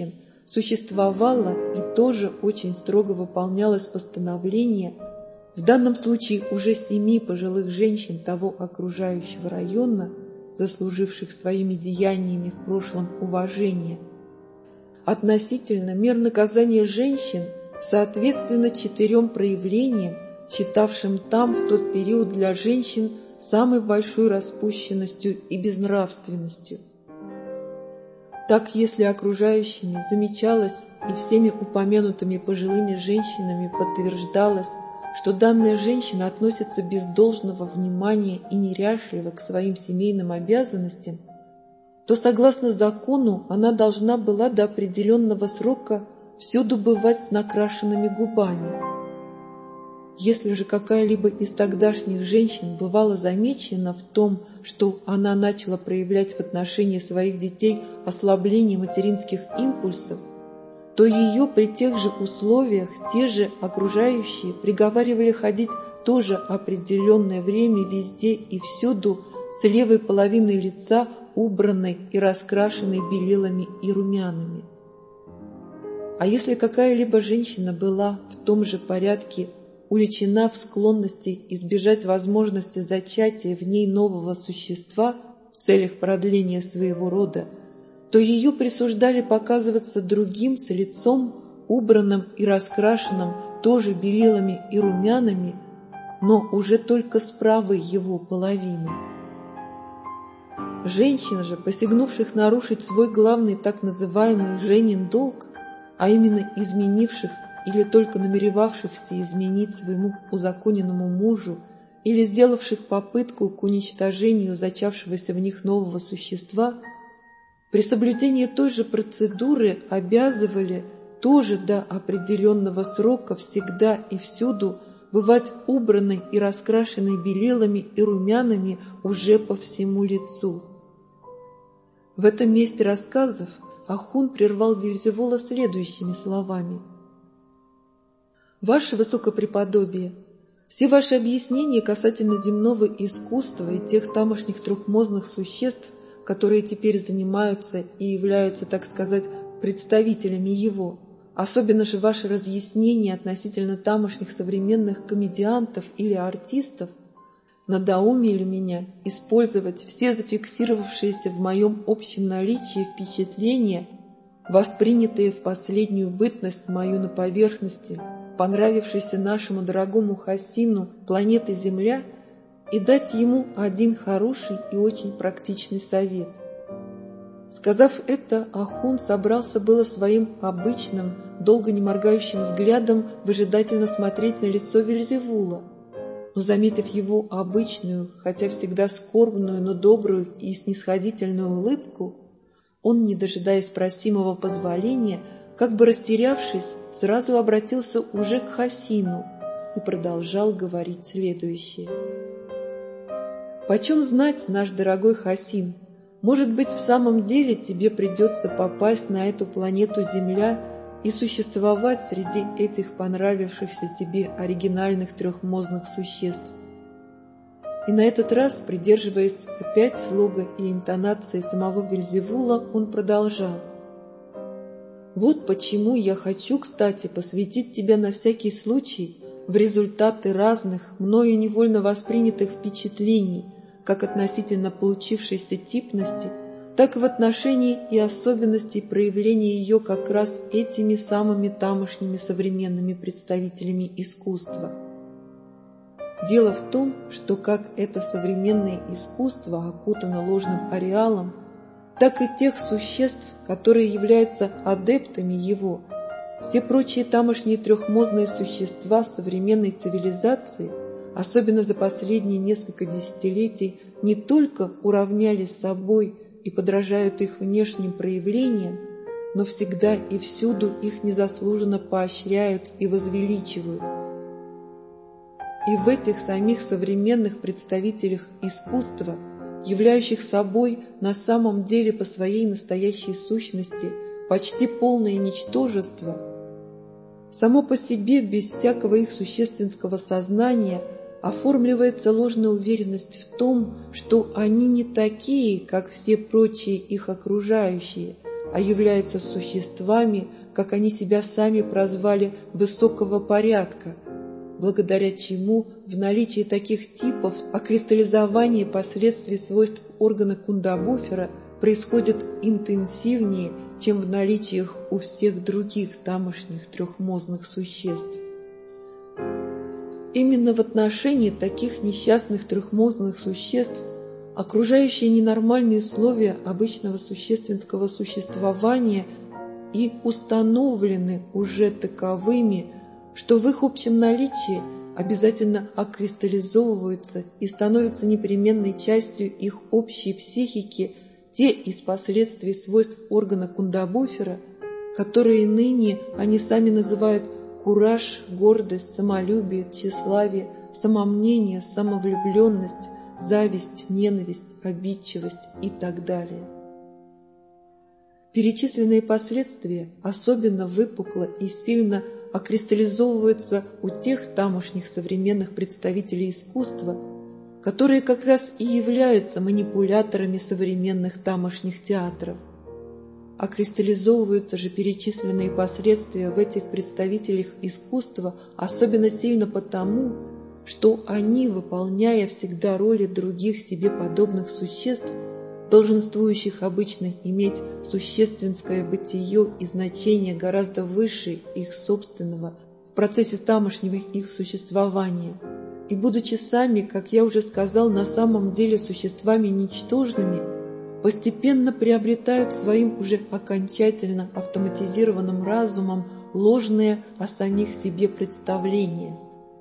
существовало и тоже очень строго выполнялось постановление, в данном случае уже семи пожилых женщин того окружающего района, заслуживших своими деяниями в прошлом уважение, относительно мер наказания женщин соответственно четырем проявлениям, считавшим там в тот период для женщин самой большой распущенностью и безнравственностью. Так, если окружающими замечалось и всеми упомянутыми пожилыми женщинами подтверждалось, что данная женщина относится без должного внимания и неряшливо к своим семейным обязанностям, то, согласно закону, она должна была до определенного срока всюду бывать с накрашенными губами. Если же какая-либо из тогдашних женщин бывала замечена в том, что она начала проявлять в отношении своих детей ослабление материнских импульсов, то ее при тех же условиях те же окружающие приговаривали ходить тоже определенное время везде и всюду с левой половиной лица, убранной и раскрашенной белилами и румянами. А если какая-либо женщина была в том же порядке уличена в склонности избежать возможности зачатия в ней нового существа в целях продления своего рода, то ее присуждали показываться другим с лицом, убранным и раскрашенным тоже белилами и румянами, но уже только с правой его половины. Женщин же, посягнувших нарушить свой главный так называемый «женин долг», а именно изменивших или только намеревавшихся изменить своему узаконенному мужу или сделавших попытку к уничтожению зачавшегося в них нового существа, при соблюдении той же процедуры обязывали тоже до определенного срока всегда и всюду бывать убранной и раскрашенной белилами и румянами уже по всему лицу. В этом месте рассказов Ахун прервал Вельзевула следующими словами: «Ваше Высокопреподобие, все ваши объяснения касательно земного искусства и тех тамошних трехмозных существ, которые теперь занимаются и являются, так сказать, представителями его, особенно же ваши разъяснения относительно тамошних современных комедиантов или артистов, надоумили меня использовать все зафиксировавшиеся в моем общем наличии впечатления, воспринятые в последнюю бытность мою на поверхности, понравившейся нашему дорогому Хасину планеты Земля, и дать ему один хороший и очень практичный совет». Сказав это, Ахун собрался было своим обычным, долго не моргающим взглядом выжидательно смотреть на лицо Вельзевула, но, заметив его обычную, хотя всегда скорбную, но добрую и снисходительную улыбку, он, не дожидаясь просимого позволения, как бы растерявшись, сразу обратился уже к Хасину и продолжал говорить следующее. «Почем знать, наш дорогой Хасин, может быть, в самом деле тебе придется попасть на эту планету Земля и существовать среди этих понравившихся тебе оригинальных трехмозных существ». И на этот раз, придерживаясь опять слога и интонации самого Вельзевула, он продолжал: «Вот почему я хочу, кстати, посвятить тебя на всякий случай в результаты разных, мною невольно воспринятых впечатлений, как относительно получившейся типности, так и в отношении и особенностей проявления ее как раз этими самыми тамошними современными представителями искусства. Дело в том, что как это современное искусство окутано ложным ареалом, так и тех существ, которые являются адептами его, все прочие тамошние трехмозные существа современной цивилизации, особенно за последние несколько десятилетий, не только уравнялись с собой и подражают их внешним проявлениям, но всегда и всюду их незаслуженно поощряют и возвеличивают. И в этих самих современных представителях искусства, являющих собой на самом деле по своей настоящей сущности почти полное ничтожество, само по себе, без всякого их существенского сознания, оформливается ложная уверенность в том, что они не такие, как все прочие их окружающие, а являются существами, как они себя сами прозвали, высокого порядка, благодаря чему в наличии таких типов окристаллизование последствий свойств органа Кундабуфера происходит интенсивнее, чем в наличиях у всех других тамошних трехмозных существ. Именно в отношении таких несчастных трехмозных существ окружающие ненормальные условия обычного существенского существования и установлены уже таковыми, что в их общем наличии обязательно окристаллизовываются и становятся непременной частью их общей психики те из последствий свойств органа Кундабуфера, которые ныне они сами называют кураж, гордость, самолюбие, тщеславие, самомнение, самовлюбленность, зависть, ненависть, обидчивость и так далее. Перечисленные последствия особенно выпукло и сильно окристаллизовываются у тех тамошних современных представителей искусства, которые как раз и являются манипуляторами современных тамошних театров. Окристаллизовываются же перечисленные последствия в этих представителях искусства особенно сильно потому, что они, выполняя всегда роли других себе подобных существ, долженствующих обычно иметь существенское бытие и значение гораздо выше их собственного в процессе тамошнего их существования, и будучи сами, как я уже сказал, на самом деле существами ничтожными, постепенно приобретают своим уже окончательно автоматизированным разумом ложное о самих себе представление.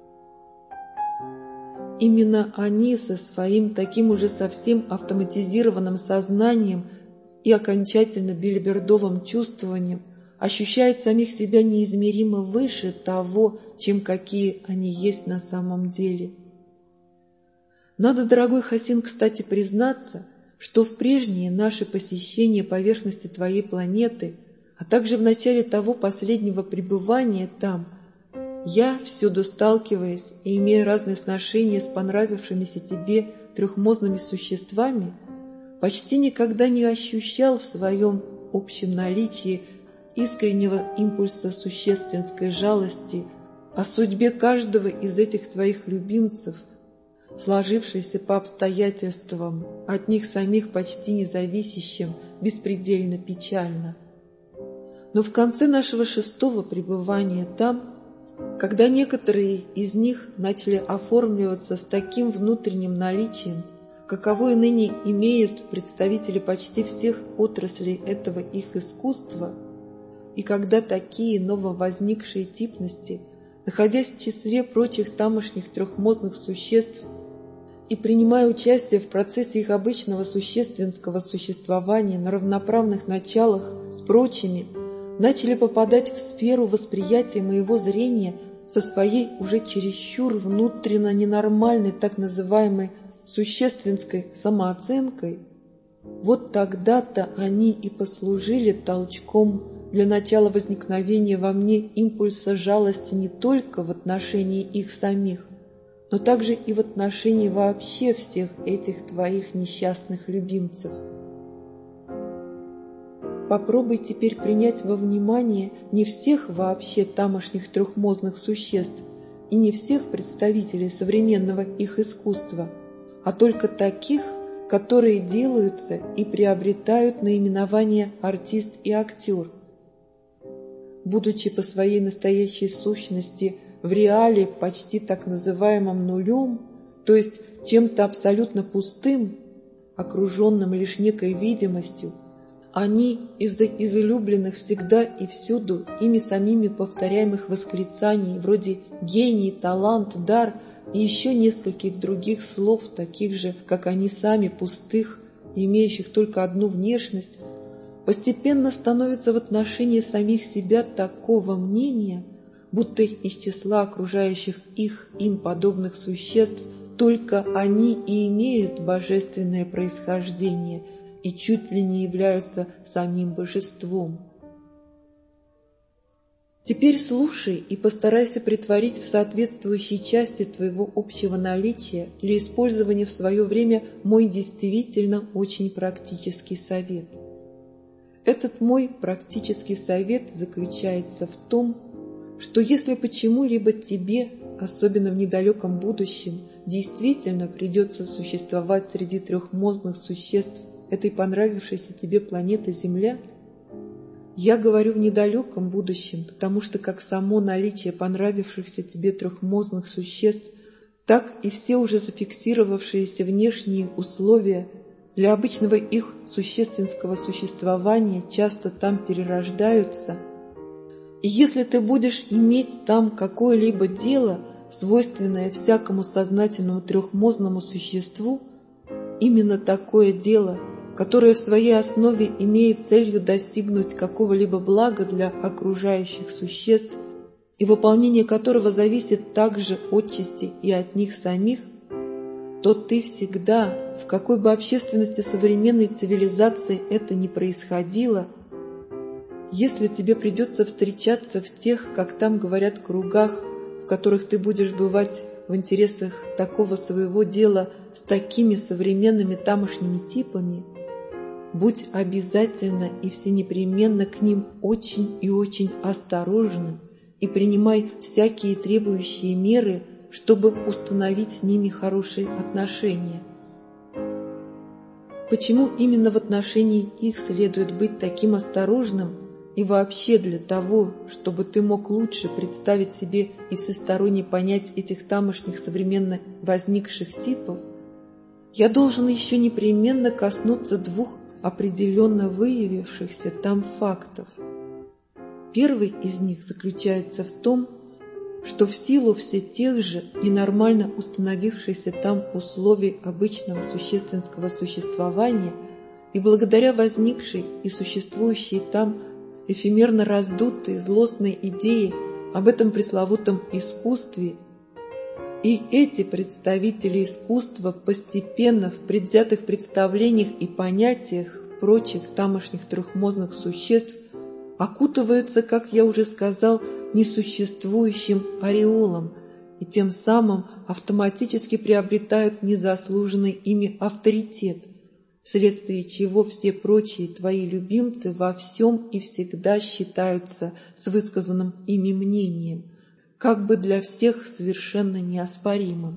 Именно они со своим таким уже совсем автоматизированным сознанием и окончательно белибердовым чувствованием ощущают самих себя неизмеримо выше того, чем какие они есть на самом деле. Надо, дорогой Хасин, кстати, признаться, что в прежние наши посещения поверхности твоей планеты, а также в начале того последнего пребывания там, я, всюду сталкиваясь и имея разные сношения с понравившимися тебе трехмозными существами, почти никогда не ощущал в своем общем наличии искреннего импульса существенской жалости о судьбе каждого из этих твоих любимцев, сложившейся по обстоятельствам, от них самих почти независящим, беспредельно печально. Но в конце нашего шестого пребывания там, когда некоторые из них начали оформливаться с таким внутренним наличием, каковое ныне имеют представители почти всех отраслей этого их искусства, и когда такие нововозникшие типности, находясь в числе прочих тамошних трехмозных существ и принимая участие в процессе их обычного существенского существования на равноправных началах с прочими, начали попадать в сферу восприятия моего зрения со своей уже чересчур внутренно ненормальной так называемой существенской самооценкой, вот тогда-то они и послужили толчком для начала возникновения во мне импульса жалости не только в отношении их самих, но также и в отношении вообще всех этих твоих несчастных любимцев. Попробуй теперь принять во внимание не всех вообще тамошних трехмозных существ и не всех представителей современного их искусства, а только таких, которые делаются и приобретают наименование артист и актер. Будучи по своей настоящей сущности в реале почти так называемым нулем, то есть чем-то абсолютно пустым, окруженным лишь некой видимостью, они из-за излюбленных всегда и всюду ими самими повторяемых восклицаний вроде «гений», «талант», «дар» и еще нескольких других слов, таких же, как они сами, пустых, имеющих только одну внешность, постепенно становятся в отношении самих себя такого мнения, будто из числа окружающих их им подобных существ только они и имеют божественное происхождение и чуть ли не являются самим божеством. Теперь слушай и постарайся претворить в соответствующей части твоего общего наличия для использования в свое время мой действительно очень практический совет. Этот мой практический совет заключается в том, что если почему-либо тебе, особенно в недалеком будущем, действительно придется существовать среди трехмозных существ этой понравившейся тебе планеты Земля, я говорю в недалеком будущем, потому что как само наличие понравившихся тебе трехмозных существ, так и все уже зафиксировавшиеся внешние условия для обычного их существенского существования часто там перерождаются. И если ты будешь иметь там какое-либо дело, свойственное всякому сознательному трехмозному существу, именно такое дело, которое в своей основе имеет целью достигнуть какого-либо блага для окружающих существ, и выполнение которого зависит также отчасти и от них самих, то ты всегда, в какой бы общественности современной цивилизации это ни происходило, если тебе придется встречаться в тех, как там говорят, кругах, в которых ты будешь бывать в интересах такого своего дела с такими современными тамошними типами, будь обязательно и всенепременно к ним очень и очень осторожным и принимай всякие требующие меры, чтобы установить с ними хорошие отношения. Почему именно в отношении их следует быть таким осторожным, и вообще для того, чтобы ты мог лучше представить себе и всесторонне понять этих тамошних современно возникших типов, я должен еще непременно коснуться двух определенно выявившихся там фактов. Первый из них заключается в том, что в силу все тех же ненормально установившихся там условий обычного существенского существования и благодаря возникшей и существующей там эфемерно раздутой злостной идеи об этом пресловутом искусстве, и эти представители искусства постепенно в предвзятых представлениях и понятиях прочих тамошних трехмозных существ окутываются, как я уже сказал, несуществующим ореолом и тем самым автоматически приобретают незаслуженный ими авторитет, вследствие чего все прочие твои любимцы во всем и всегда считаются с высказанным ими мнением, как бы для всех совершенно неоспоримым.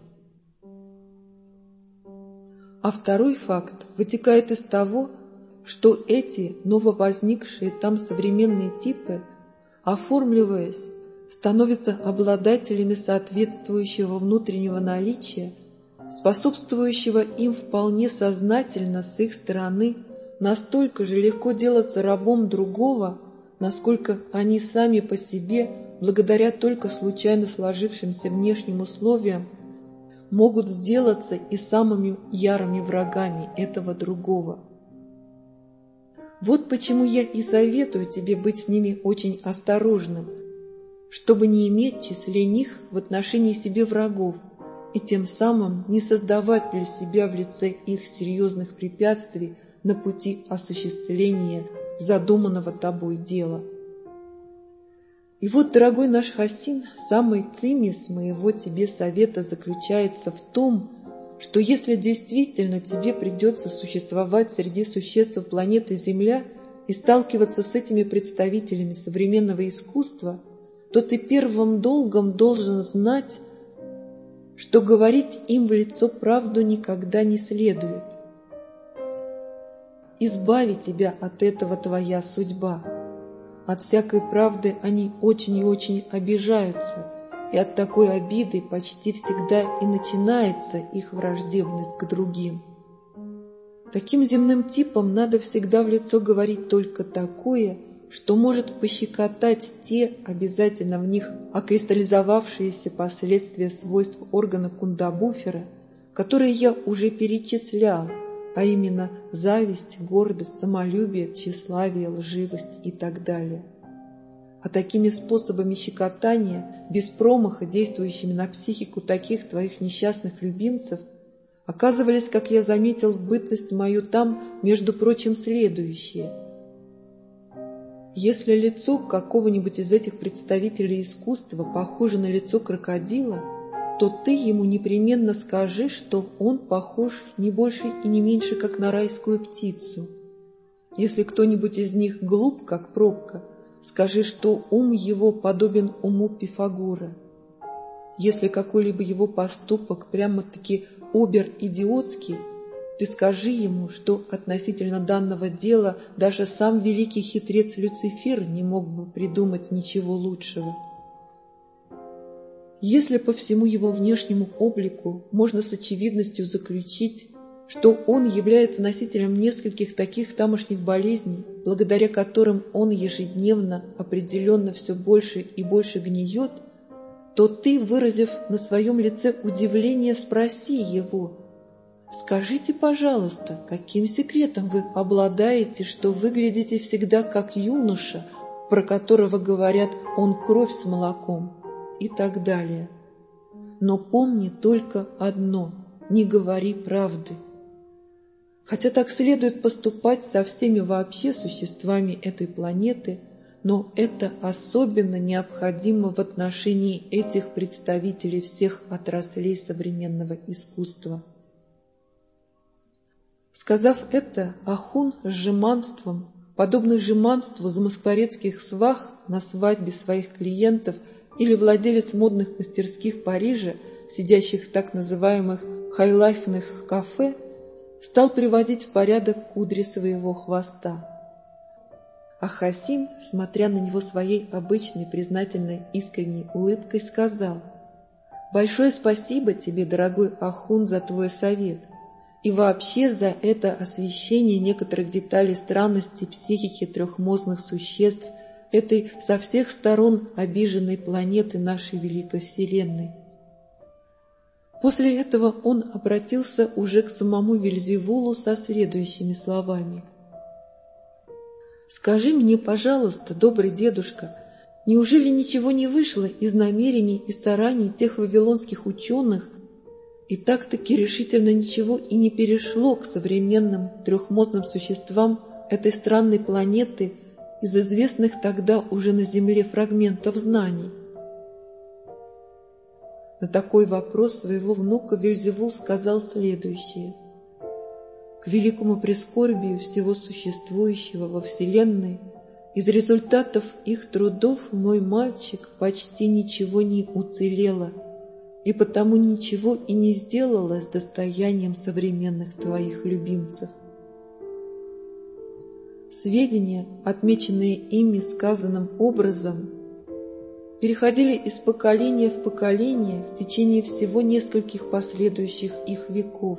А второй факт вытекает из того, что эти нововозникшие там современные типы, оформливаясь, становятся обладателями соответствующего внутреннего наличия, способствующего им вполне сознательно с их стороны настолько же легко делаться рабом другого, насколько они сами по себе, благодаря только случайно сложившимся внешним условиям, могут сделаться и самыми ярыми врагами этого другого. Вот почему я и советую тебе быть с ними очень осторожным, чтобы не иметь в числе них в отношении себе врагов, и тем самым не создавать для себя в лице их серьезных препятствий на пути осуществления задуманного тобой дела. И вот, дорогой наш Хасин, самый цимис моего тебе совета заключается в том, что если действительно тебе придется существовать среди существ планеты Земля и сталкиваться с этими представителями современного искусства, то ты первым долгом должен знать, что говорить им в лицо правду никогда не следует. Избави тебя от этого твоя судьба. От всякой правды они очень и очень обижаются, и от такой обиды почти всегда и начинается их враждебность к другим. Таким земным типам надо всегда в лицо говорить только такое, что может пощекотать те обязательно в них окристаллизовавшиеся последствия свойств органа Кундабуфера, которые я уже перечислял, а именно зависть, гордость, самолюбие, тщеславие, лживость и так далее. А такими способами щекотания, без промаха действующими на психику таких твоих несчастных любимцев, оказывались, как я заметил в бытность мою там, между прочим, следующие. Если лицо какого-нибудь из этих представителей искусства похоже на лицо крокодила, то ты ему непременно скажи, что он похож не больше и не меньше, как на райскую птицу. Если кто-нибудь из них глуп, как пробка, скажи, что ум его подобен уму Пифагора. Если какой-либо его поступок прямо-таки обер-идиотский, ты скажи ему, что относительно данного дела даже сам великий хитрец Люцифер не мог бы придумать ничего лучшего. Если по всему его внешнему облику можно с очевидностью заключить, что он является носителем нескольких таких тамошних болезней, благодаря которым он ежедневно определенно все больше и больше гниет, то ты, выразив на своем лице удивление, спроси его: «Скажите, пожалуйста, каким секретом вы обладаете, что выглядите всегда как юноша, про которого говорят «он кровь с молоком» и так далее? Но помни только одно – не говори правды». Хотя так следует поступать со всеми вообще существами этой планеты, но это особенно необходимо в отношении этих представителей всех отраслей современного искусства. Сказав это, Ахун с жеманством, подобных жеманству замоскворецких свах на свадьбе своих клиентов или владелец модных мастерских Парижа, сидящих в так называемых хай-лайфных кафе, стал приводить в порядок кудри своего хвоста. А Хасин, смотря на него своей обычной признательной искренней улыбкой, сказал: «Большое спасибо тебе, дорогой Ахун, за твой совет и вообще за это освещение некоторых деталей странностей психики трехмозных существ этой со всех сторон обиженной планеты нашей великой Вселенной». После этого он обратился уже к самому Вельзевулу со следующими словами: «Скажи мне, пожалуйста, добрый дедушка, неужели ничего не вышло из намерений и стараний тех вавилонских ученых, и так-таки решительно ничего и не перешло к современным трехмозным существам этой странной планеты из известных тогда уже на Земле фрагментов знаний?» На такой вопрос своего внука Вельзевул сказал следующее: «К великому прискорбию всего существующего во Вселенной, из результатов их трудов, мой мальчик, почти ничего не уцелело, и потому ничего и не сделалось достоянием современных твоих любимцев». Сведения, отмеченные ими сказанным образом, переходили из поколения в поколение в течение всего нескольких последующих их веков.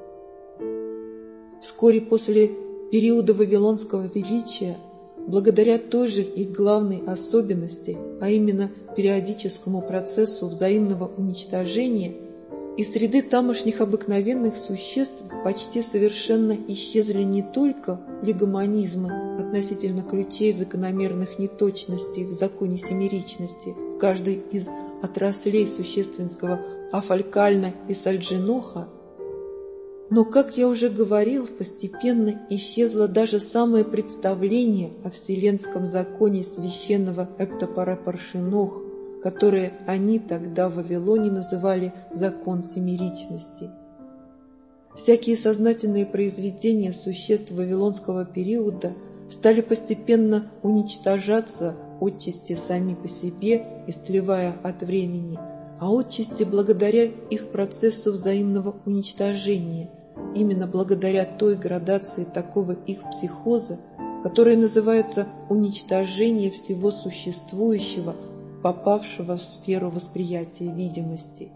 Вскоре после периода Вавилонского величия, благодаря той же их главной особенности, а именно периодическому процессу взаимного уничтожения, из среды тамошних обыкновенных существ почти совершенно исчезли не только легомонизмы относительно ключей закономерных неточностей в законе семеричности в каждой из отраслей существенского Афалькальна и Сальджиноха, но, как я уже говорил, постепенно исчезло даже самое представление о вселенском законе священного Эптопарапаршинох, которые они тогда в Вавилоне называли «закон семеричности». Всякие сознательные произведения существ вавилонского периода стали постепенно уничтожаться отчасти сами по себе, истлевая от времени, а отчасти благодаря их процессу взаимного уничтожения, именно благодаря той градации такого их психоза, которая называется уничтожение всего существующего, попавшего в сферу восприятия видимости.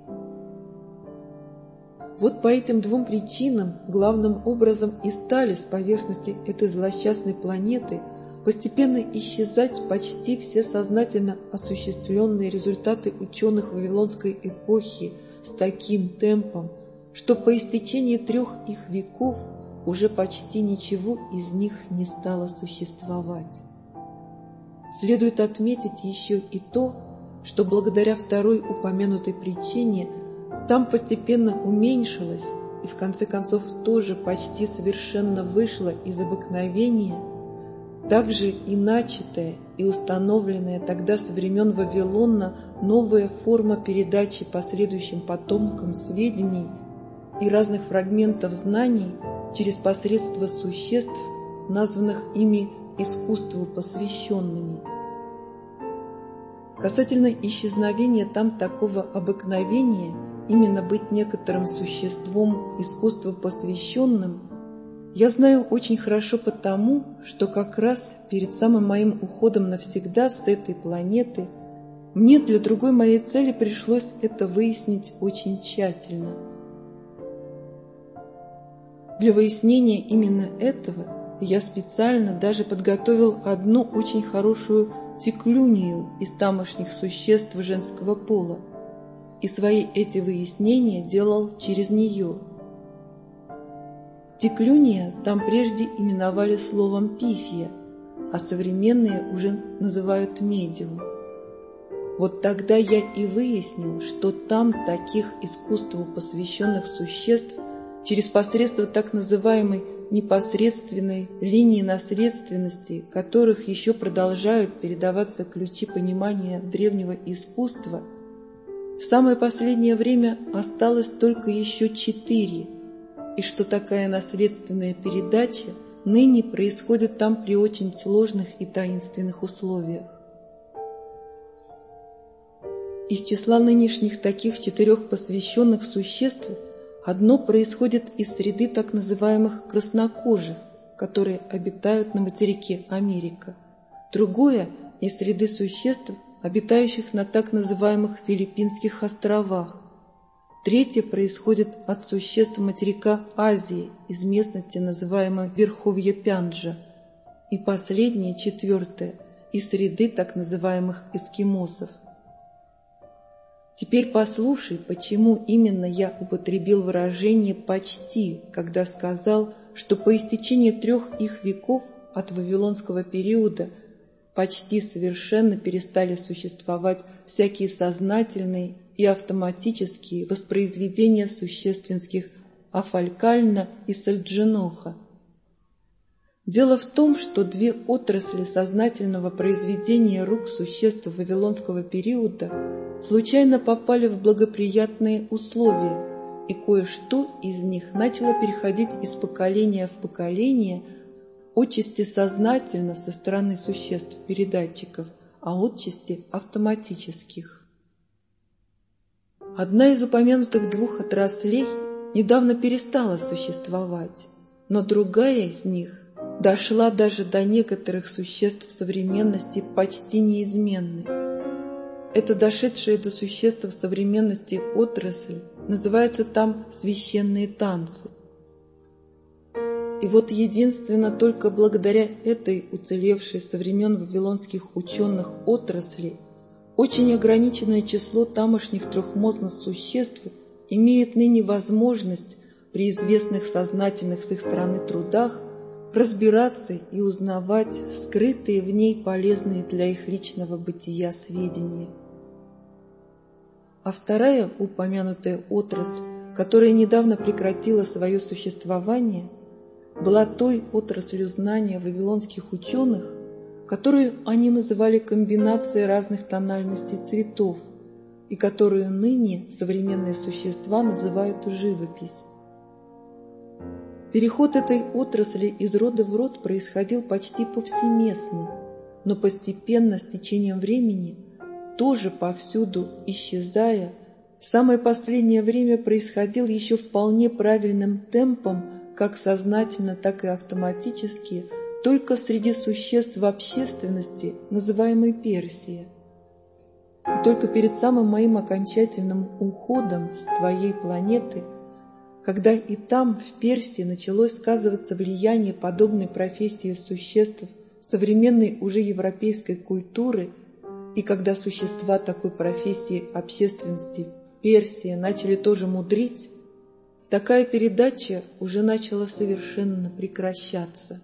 Вот по этим двум причинам главным образом и стали с поверхности этой злосчастной планеты постепенно исчезать почти все сознательно осуществленные результаты ученых Вавилонской эпохи с таким темпом, что по истечении трех их веков уже почти ничего из них не стало существовать. Следует отметить еще и то, что благодаря второй упомянутой причине там постепенно уменьшилось и в конце концов тоже почти совершенно вышло из обыкновения, также и начатая и установленная тогда со времен Вавилона новая форма передачи последующим потомкам сведений и разных фрагментов знаний через посредство существ, названных ими искусству посвященными. Касательно исчезновения там такого обыкновения, именно быть некоторым существом искусству посвященным, я знаю очень хорошо потому, что как раз перед самым моим уходом навсегда с этой планеты мне для другой моей цели пришлось это выяснить очень тщательно. Для выяснения именно этого я специально даже подготовил одну очень хорошую теклюнию из тамошних существ женского пола, и свои эти выяснения делал через нее. Теклюния там прежде именовали словом пифия, а современные уже называют медиум. Вот тогда я и выяснил, что там таких искусству посвященных существ через посредство так называемой непосредственной линии наследственности, которых еще продолжают передаваться ключи понимания древнего искусства, в самое последнее время осталось только еще четыре, и что такая наследственная передача ныне происходит там при очень сложных и таинственных условиях. Из числа нынешних таких четырех посвященных существ одно происходит из среды так называемых краснокожих, которые обитают на материке Америка, другое – из среды существ, обитающих на так называемых Филиппинских островах, третье происходит от существ материка Азии из местности, называемой Верховье Пянджа, и последнее, четвертое – из среды так называемых эскимосов. Теперь послушай, почему именно я употребил выражение «почти», когда сказал, что по истечении трех их веков от вавилонского периода почти совершенно перестали существовать всякие сознательные и автоматические воспроизведения существенских Афалькальна и Сальджиноха. Дело в том, что две отрасли сознательного произведения рук существ вавилонского периода случайно попали в благоприятные условия, и кое-что из них начало переходить из поколения в поколение отчасти сознательно со стороны существ-передатчиков, а отчасти автоматических. Одна из упомянутых двух отраслей недавно перестала существовать, но другая из них дошла даже до некоторых существ современности почти неизменной. Эта дошедшая до существ современности отрасль называется там священные танцы. И вот единственно только благодаря этой уцелевшей со времен вавилонских ученых отрасли очень ограниченное число тамошних трехмозных существ имеет ныне возможность при известных сознательных с их стороны трудах разбираться и узнавать скрытые в ней полезные для их личного бытия сведения. А вторая упомянутая отрасль, которая недавно прекратила свое существование, была той отраслью знания вавилонских ученых, которую они называли комбинацией разных тональностей цветов, и которую ныне современные существа называют живопись. Переход этой отрасли из рода в род происходил почти повсеместно, но постепенно, с течением времени, тоже повсюду исчезая, в самое последнее время происходил еще вполне правильным темпом, как сознательно, так и автоматически, только среди существ в общественности, называемой Персия. И только перед самым моим окончательным уходом с твоей планеты, когда и там, в Персии, началось сказываться влияние подобной профессии существ современной уже европейской культуры, и когда существа такой профессии общественности Персии начали тоже мудрить, такая передача уже начала совершенно прекращаться.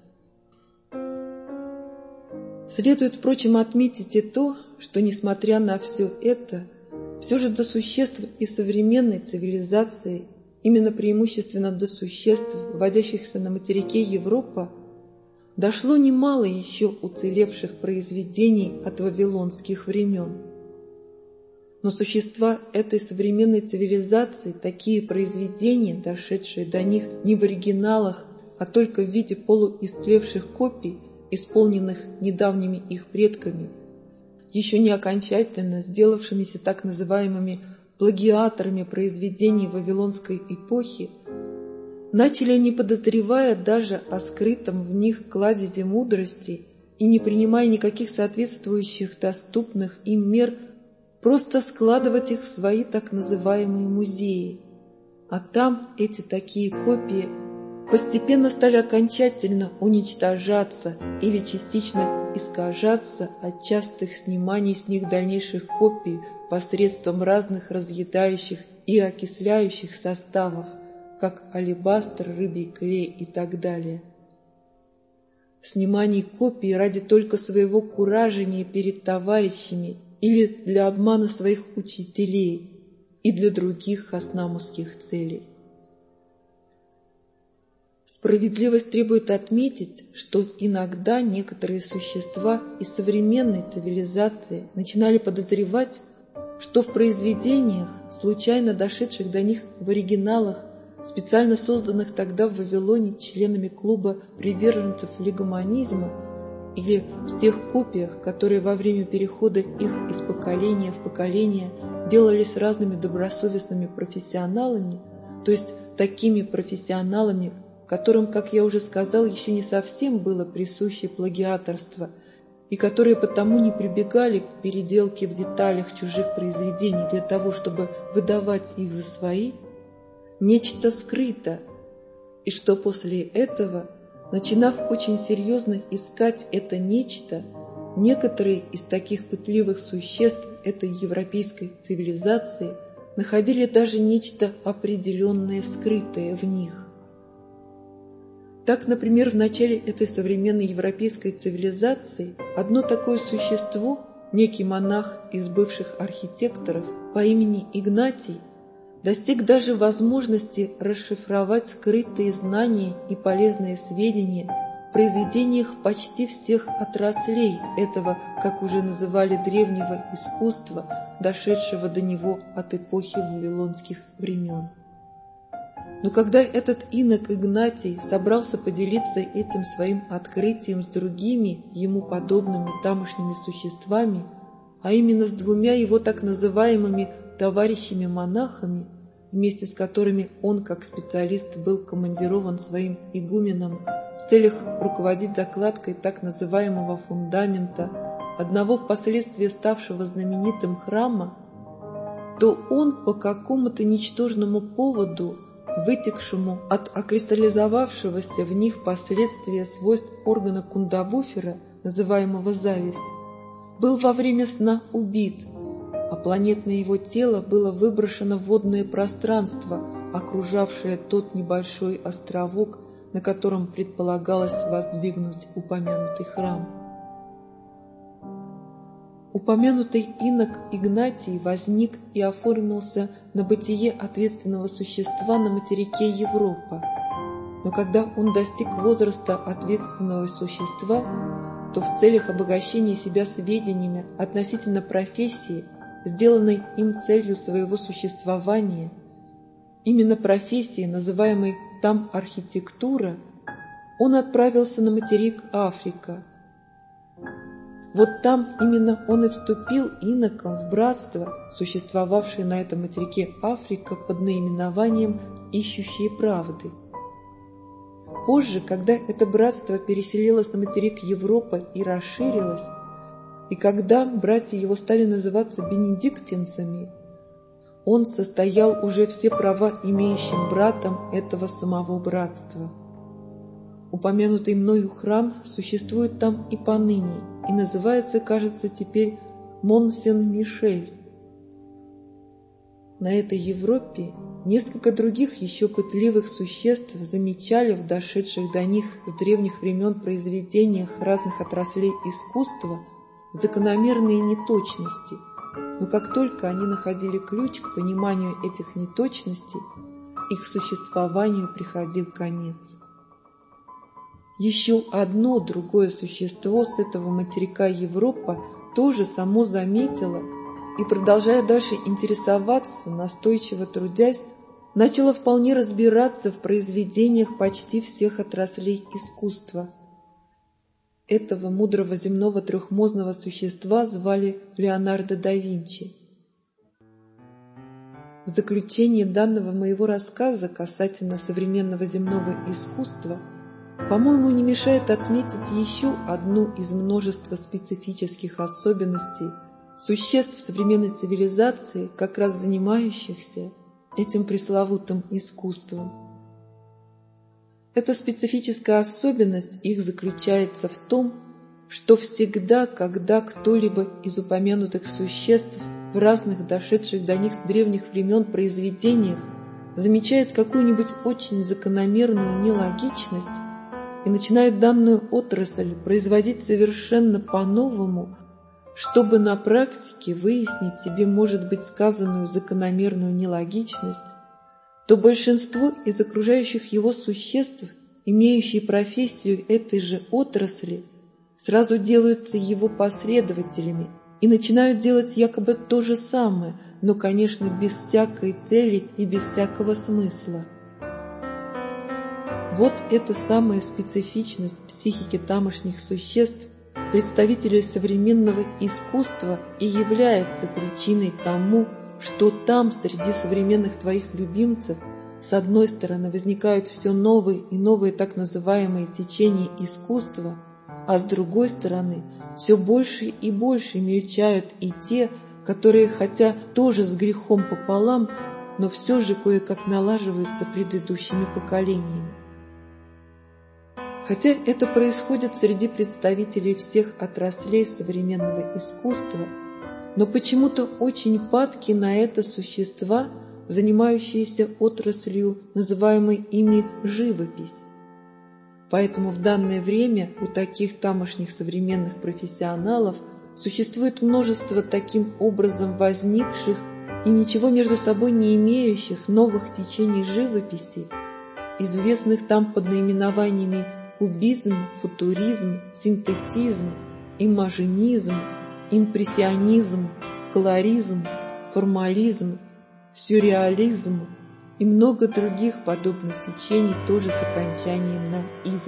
Следует, впрочем, отметить и то, что, несмотря на все это, все же до существ и современной цивилизации, именно преимущественно до существ, вводящихся на материке Европа, дошло немало еще уцелевших произведений от вавилонских времен. Но существа этой современной цивилизации такие произведения, дошедшие до них не в оригиналах а только в виде полуистлевших копий, исполненных недавними их предками, еще не окончательно сделавшимися так называемыми плагиаторами произведений вавилонской эпохи, начали, не подозревая даже о скрытом в них кладезе мудрости и не принимая никаких соответствующих доступных им мер, просто складывать их в свои так называемые музеи. А там эти такие копии постепенно стали окончательно уничтожаться или частично искажаться от частых сниманий с них дальнейших копий посредством разных разъедающих и окисляющих составов, как алебастр, рыбий клей и так далее. Сниманий копий ради только своего куражения перед товарищами или для обмана своих учителей и для других хаснамусских целей. Справедливость требует отметить, что иногда некоторые существа из современной цивилизации начинали подозревать, что в произведениях, случайно дошедших до них в оригиналах, специально созданных тогда в Вавилоне членами клуба приверженцев легомонизма, или в тех копиях, которые во время перехода их из поколения в поколение делались разными добросовестными профессионалами, то есть такими профессионалами, которым, как я уже сказал, еще не совсем было присуще плагиаторство, и которые потому не прибегали к переделке в деталях чужих произведений для того, чтобы выдавать их за свои, нечто скрыто, и что после этого, начинав очень серьезно искать это нечто, некоторые из таких пытливых существ этой европейской цивилизации находили даже нечто определенное, скрытое в них. Так, например, в начале этой современной европейской цивилизации одно такое существо, некий монах из бывших архитекторов по имени Игнатий, достиг даже возможности расшифровать скрытые знания и полезные сведения в произведениях почти всех отраслей этого, как уже называли, древнего искусства, дошедшего до него от эпохи вавилонских времен. Но когда этот инок Игнатий собрался поделиться этим своим открытием с другими ему подобными тамошними существами, а именно с двумя его так называемыми товарищами-монахами, вместе с которыми он, как специалист, был командирован своим игуменом в целях руководить закладкой так называемого фундамента одного впоследствии ставшего знаменитым храма, то он по какому-то ничтожному поводу, вытекшему от окристаллизовавшегося в них впоследствии свойств органа Кундабуфера, называемого зависть, был во время сна убит, а планетное его тело было выброшено в водное пространство, окружавшее тот небольшой островок, на котором предполагалось воздвигнуть упомянутый храм. Упомянутый инок Игнатий возник и оформился на бытие ответственного существа на материке Европа, но когда он достиг возраста ответственного существа, то в целях обогащения себя сведениями относительно профессии, сделанной им целью своего существования, именно профессии, называемой там архитектура, он отправился на материк Африка. Вот там именно он и вступил иноком в братство, существовавшее на этом материке Африка под наименованием «Ищущие правды». Позже, когда это братство переселилось на материк Европа и расширилось, и когда братья его стали называться бенедиктинцами, он состоял уже все права имеющим братом этого самого братства. Упомянутый мною храм существует там и поныне, и называется, кажется, теперь Мон-Сен-Мишель. На этой Европе несколько других еще пытливых существ замечали в дошедших до них с древних времен произведениях разных отраслей искусства закономерные неточности, но как только они находили ключ к пониманию этих неточностей, их существованию приходил конец. Еще одно другое существо с этого материка Европа тоже само заметило и, продолжая дальше интересоваться, настойчиво трудясь, начало вполне разбираться в произведениях почти всех отраслей искусства. Этого мудрого земного трехмозного существа звали Леонардо да Винчи. В заключении данного моего рассказа касательно современного земного искусства, по-моему, не мешает отметить еще одну из множества специфических особенностей существ современной цивилизации, как раз занимающихся этим пресловутым искусством. Эта специфическая особенность их заключается в том, что всегда, когда кто-либо из упомянутых существ в разных дошедших до них с древних времен произведениях замечает какую-нибудь очень закономерную нелогичность и начинает данную отрасль производить совершенно по-новому, чтобы на практике выяснить себе, может быть, сказанную закономерную нелогичность, то большинство из окружающих его существ, имеющие профессию этой же отрасли, сразу делаются его последователями и начинают делать якобы то же самое, но, конечно, без всякой цели и без всякого смысла. Вот эта самая специфичность психики тамошних существ, представителей современного искусства, и является причиной тому, что там среди современных твоих любимцев с одной стороны возникают все новые и новые так называемые течения искусства, а с другой стороны все больше и больше мельчают и те, которые, хотя тоже с грехом пополам, но все же кое-как налаживаются предыдущими поколениями. Хотя это происходит среди представителей всех отраслей современного искусства, но почему-то очень падки на это существа, занимающиеся отраслью, называемой ими живопись. Поэтому в данное время у таких тамошних современных профессионалов существует множество таким образом возникших и ничего между собой не имеющих новых течений живописи, известных там под наименованиями кубизм, футуризм, синтетизм, имажинизм, импрессионизм, колоризм, формализм, сюрреализм и много других подобных течений, тоже с окончанием на «изм».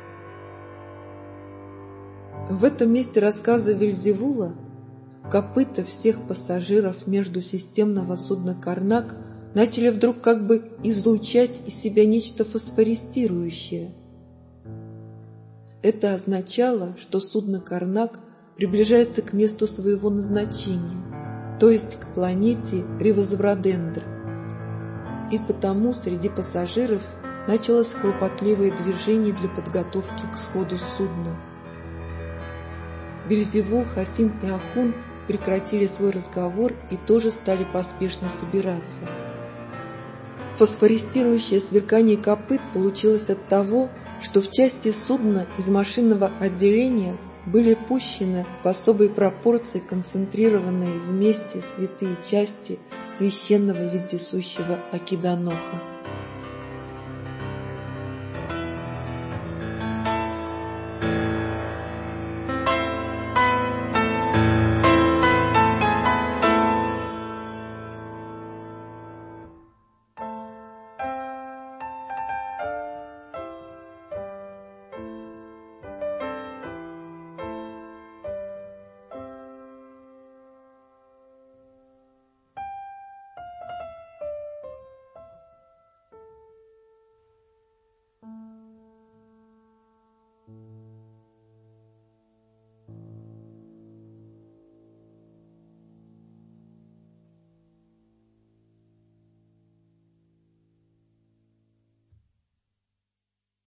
В этом месте рассказа Вельзевула копыта всех пассажиров междусистемного судна «Карнак» начали вдруг как бы излучать из себя нечто фосфористирующее. Это означало, что судно «Карнак» приближается к месту своего назначения, то есть к планете Ривозвродендр. И потому среди пассажиров началось хлопотливое движение для подготовки к сходу судна. Вельзевул, Хасин и Ахун прекратили свой разговор и тоже стали поспешно собираться. Фосфористирующее сверкание копыт получилось от того, что в части судна из машинного отделения были пущены в особой пропорции концентрированные вместе святые части священного вездесущего Акиданоха.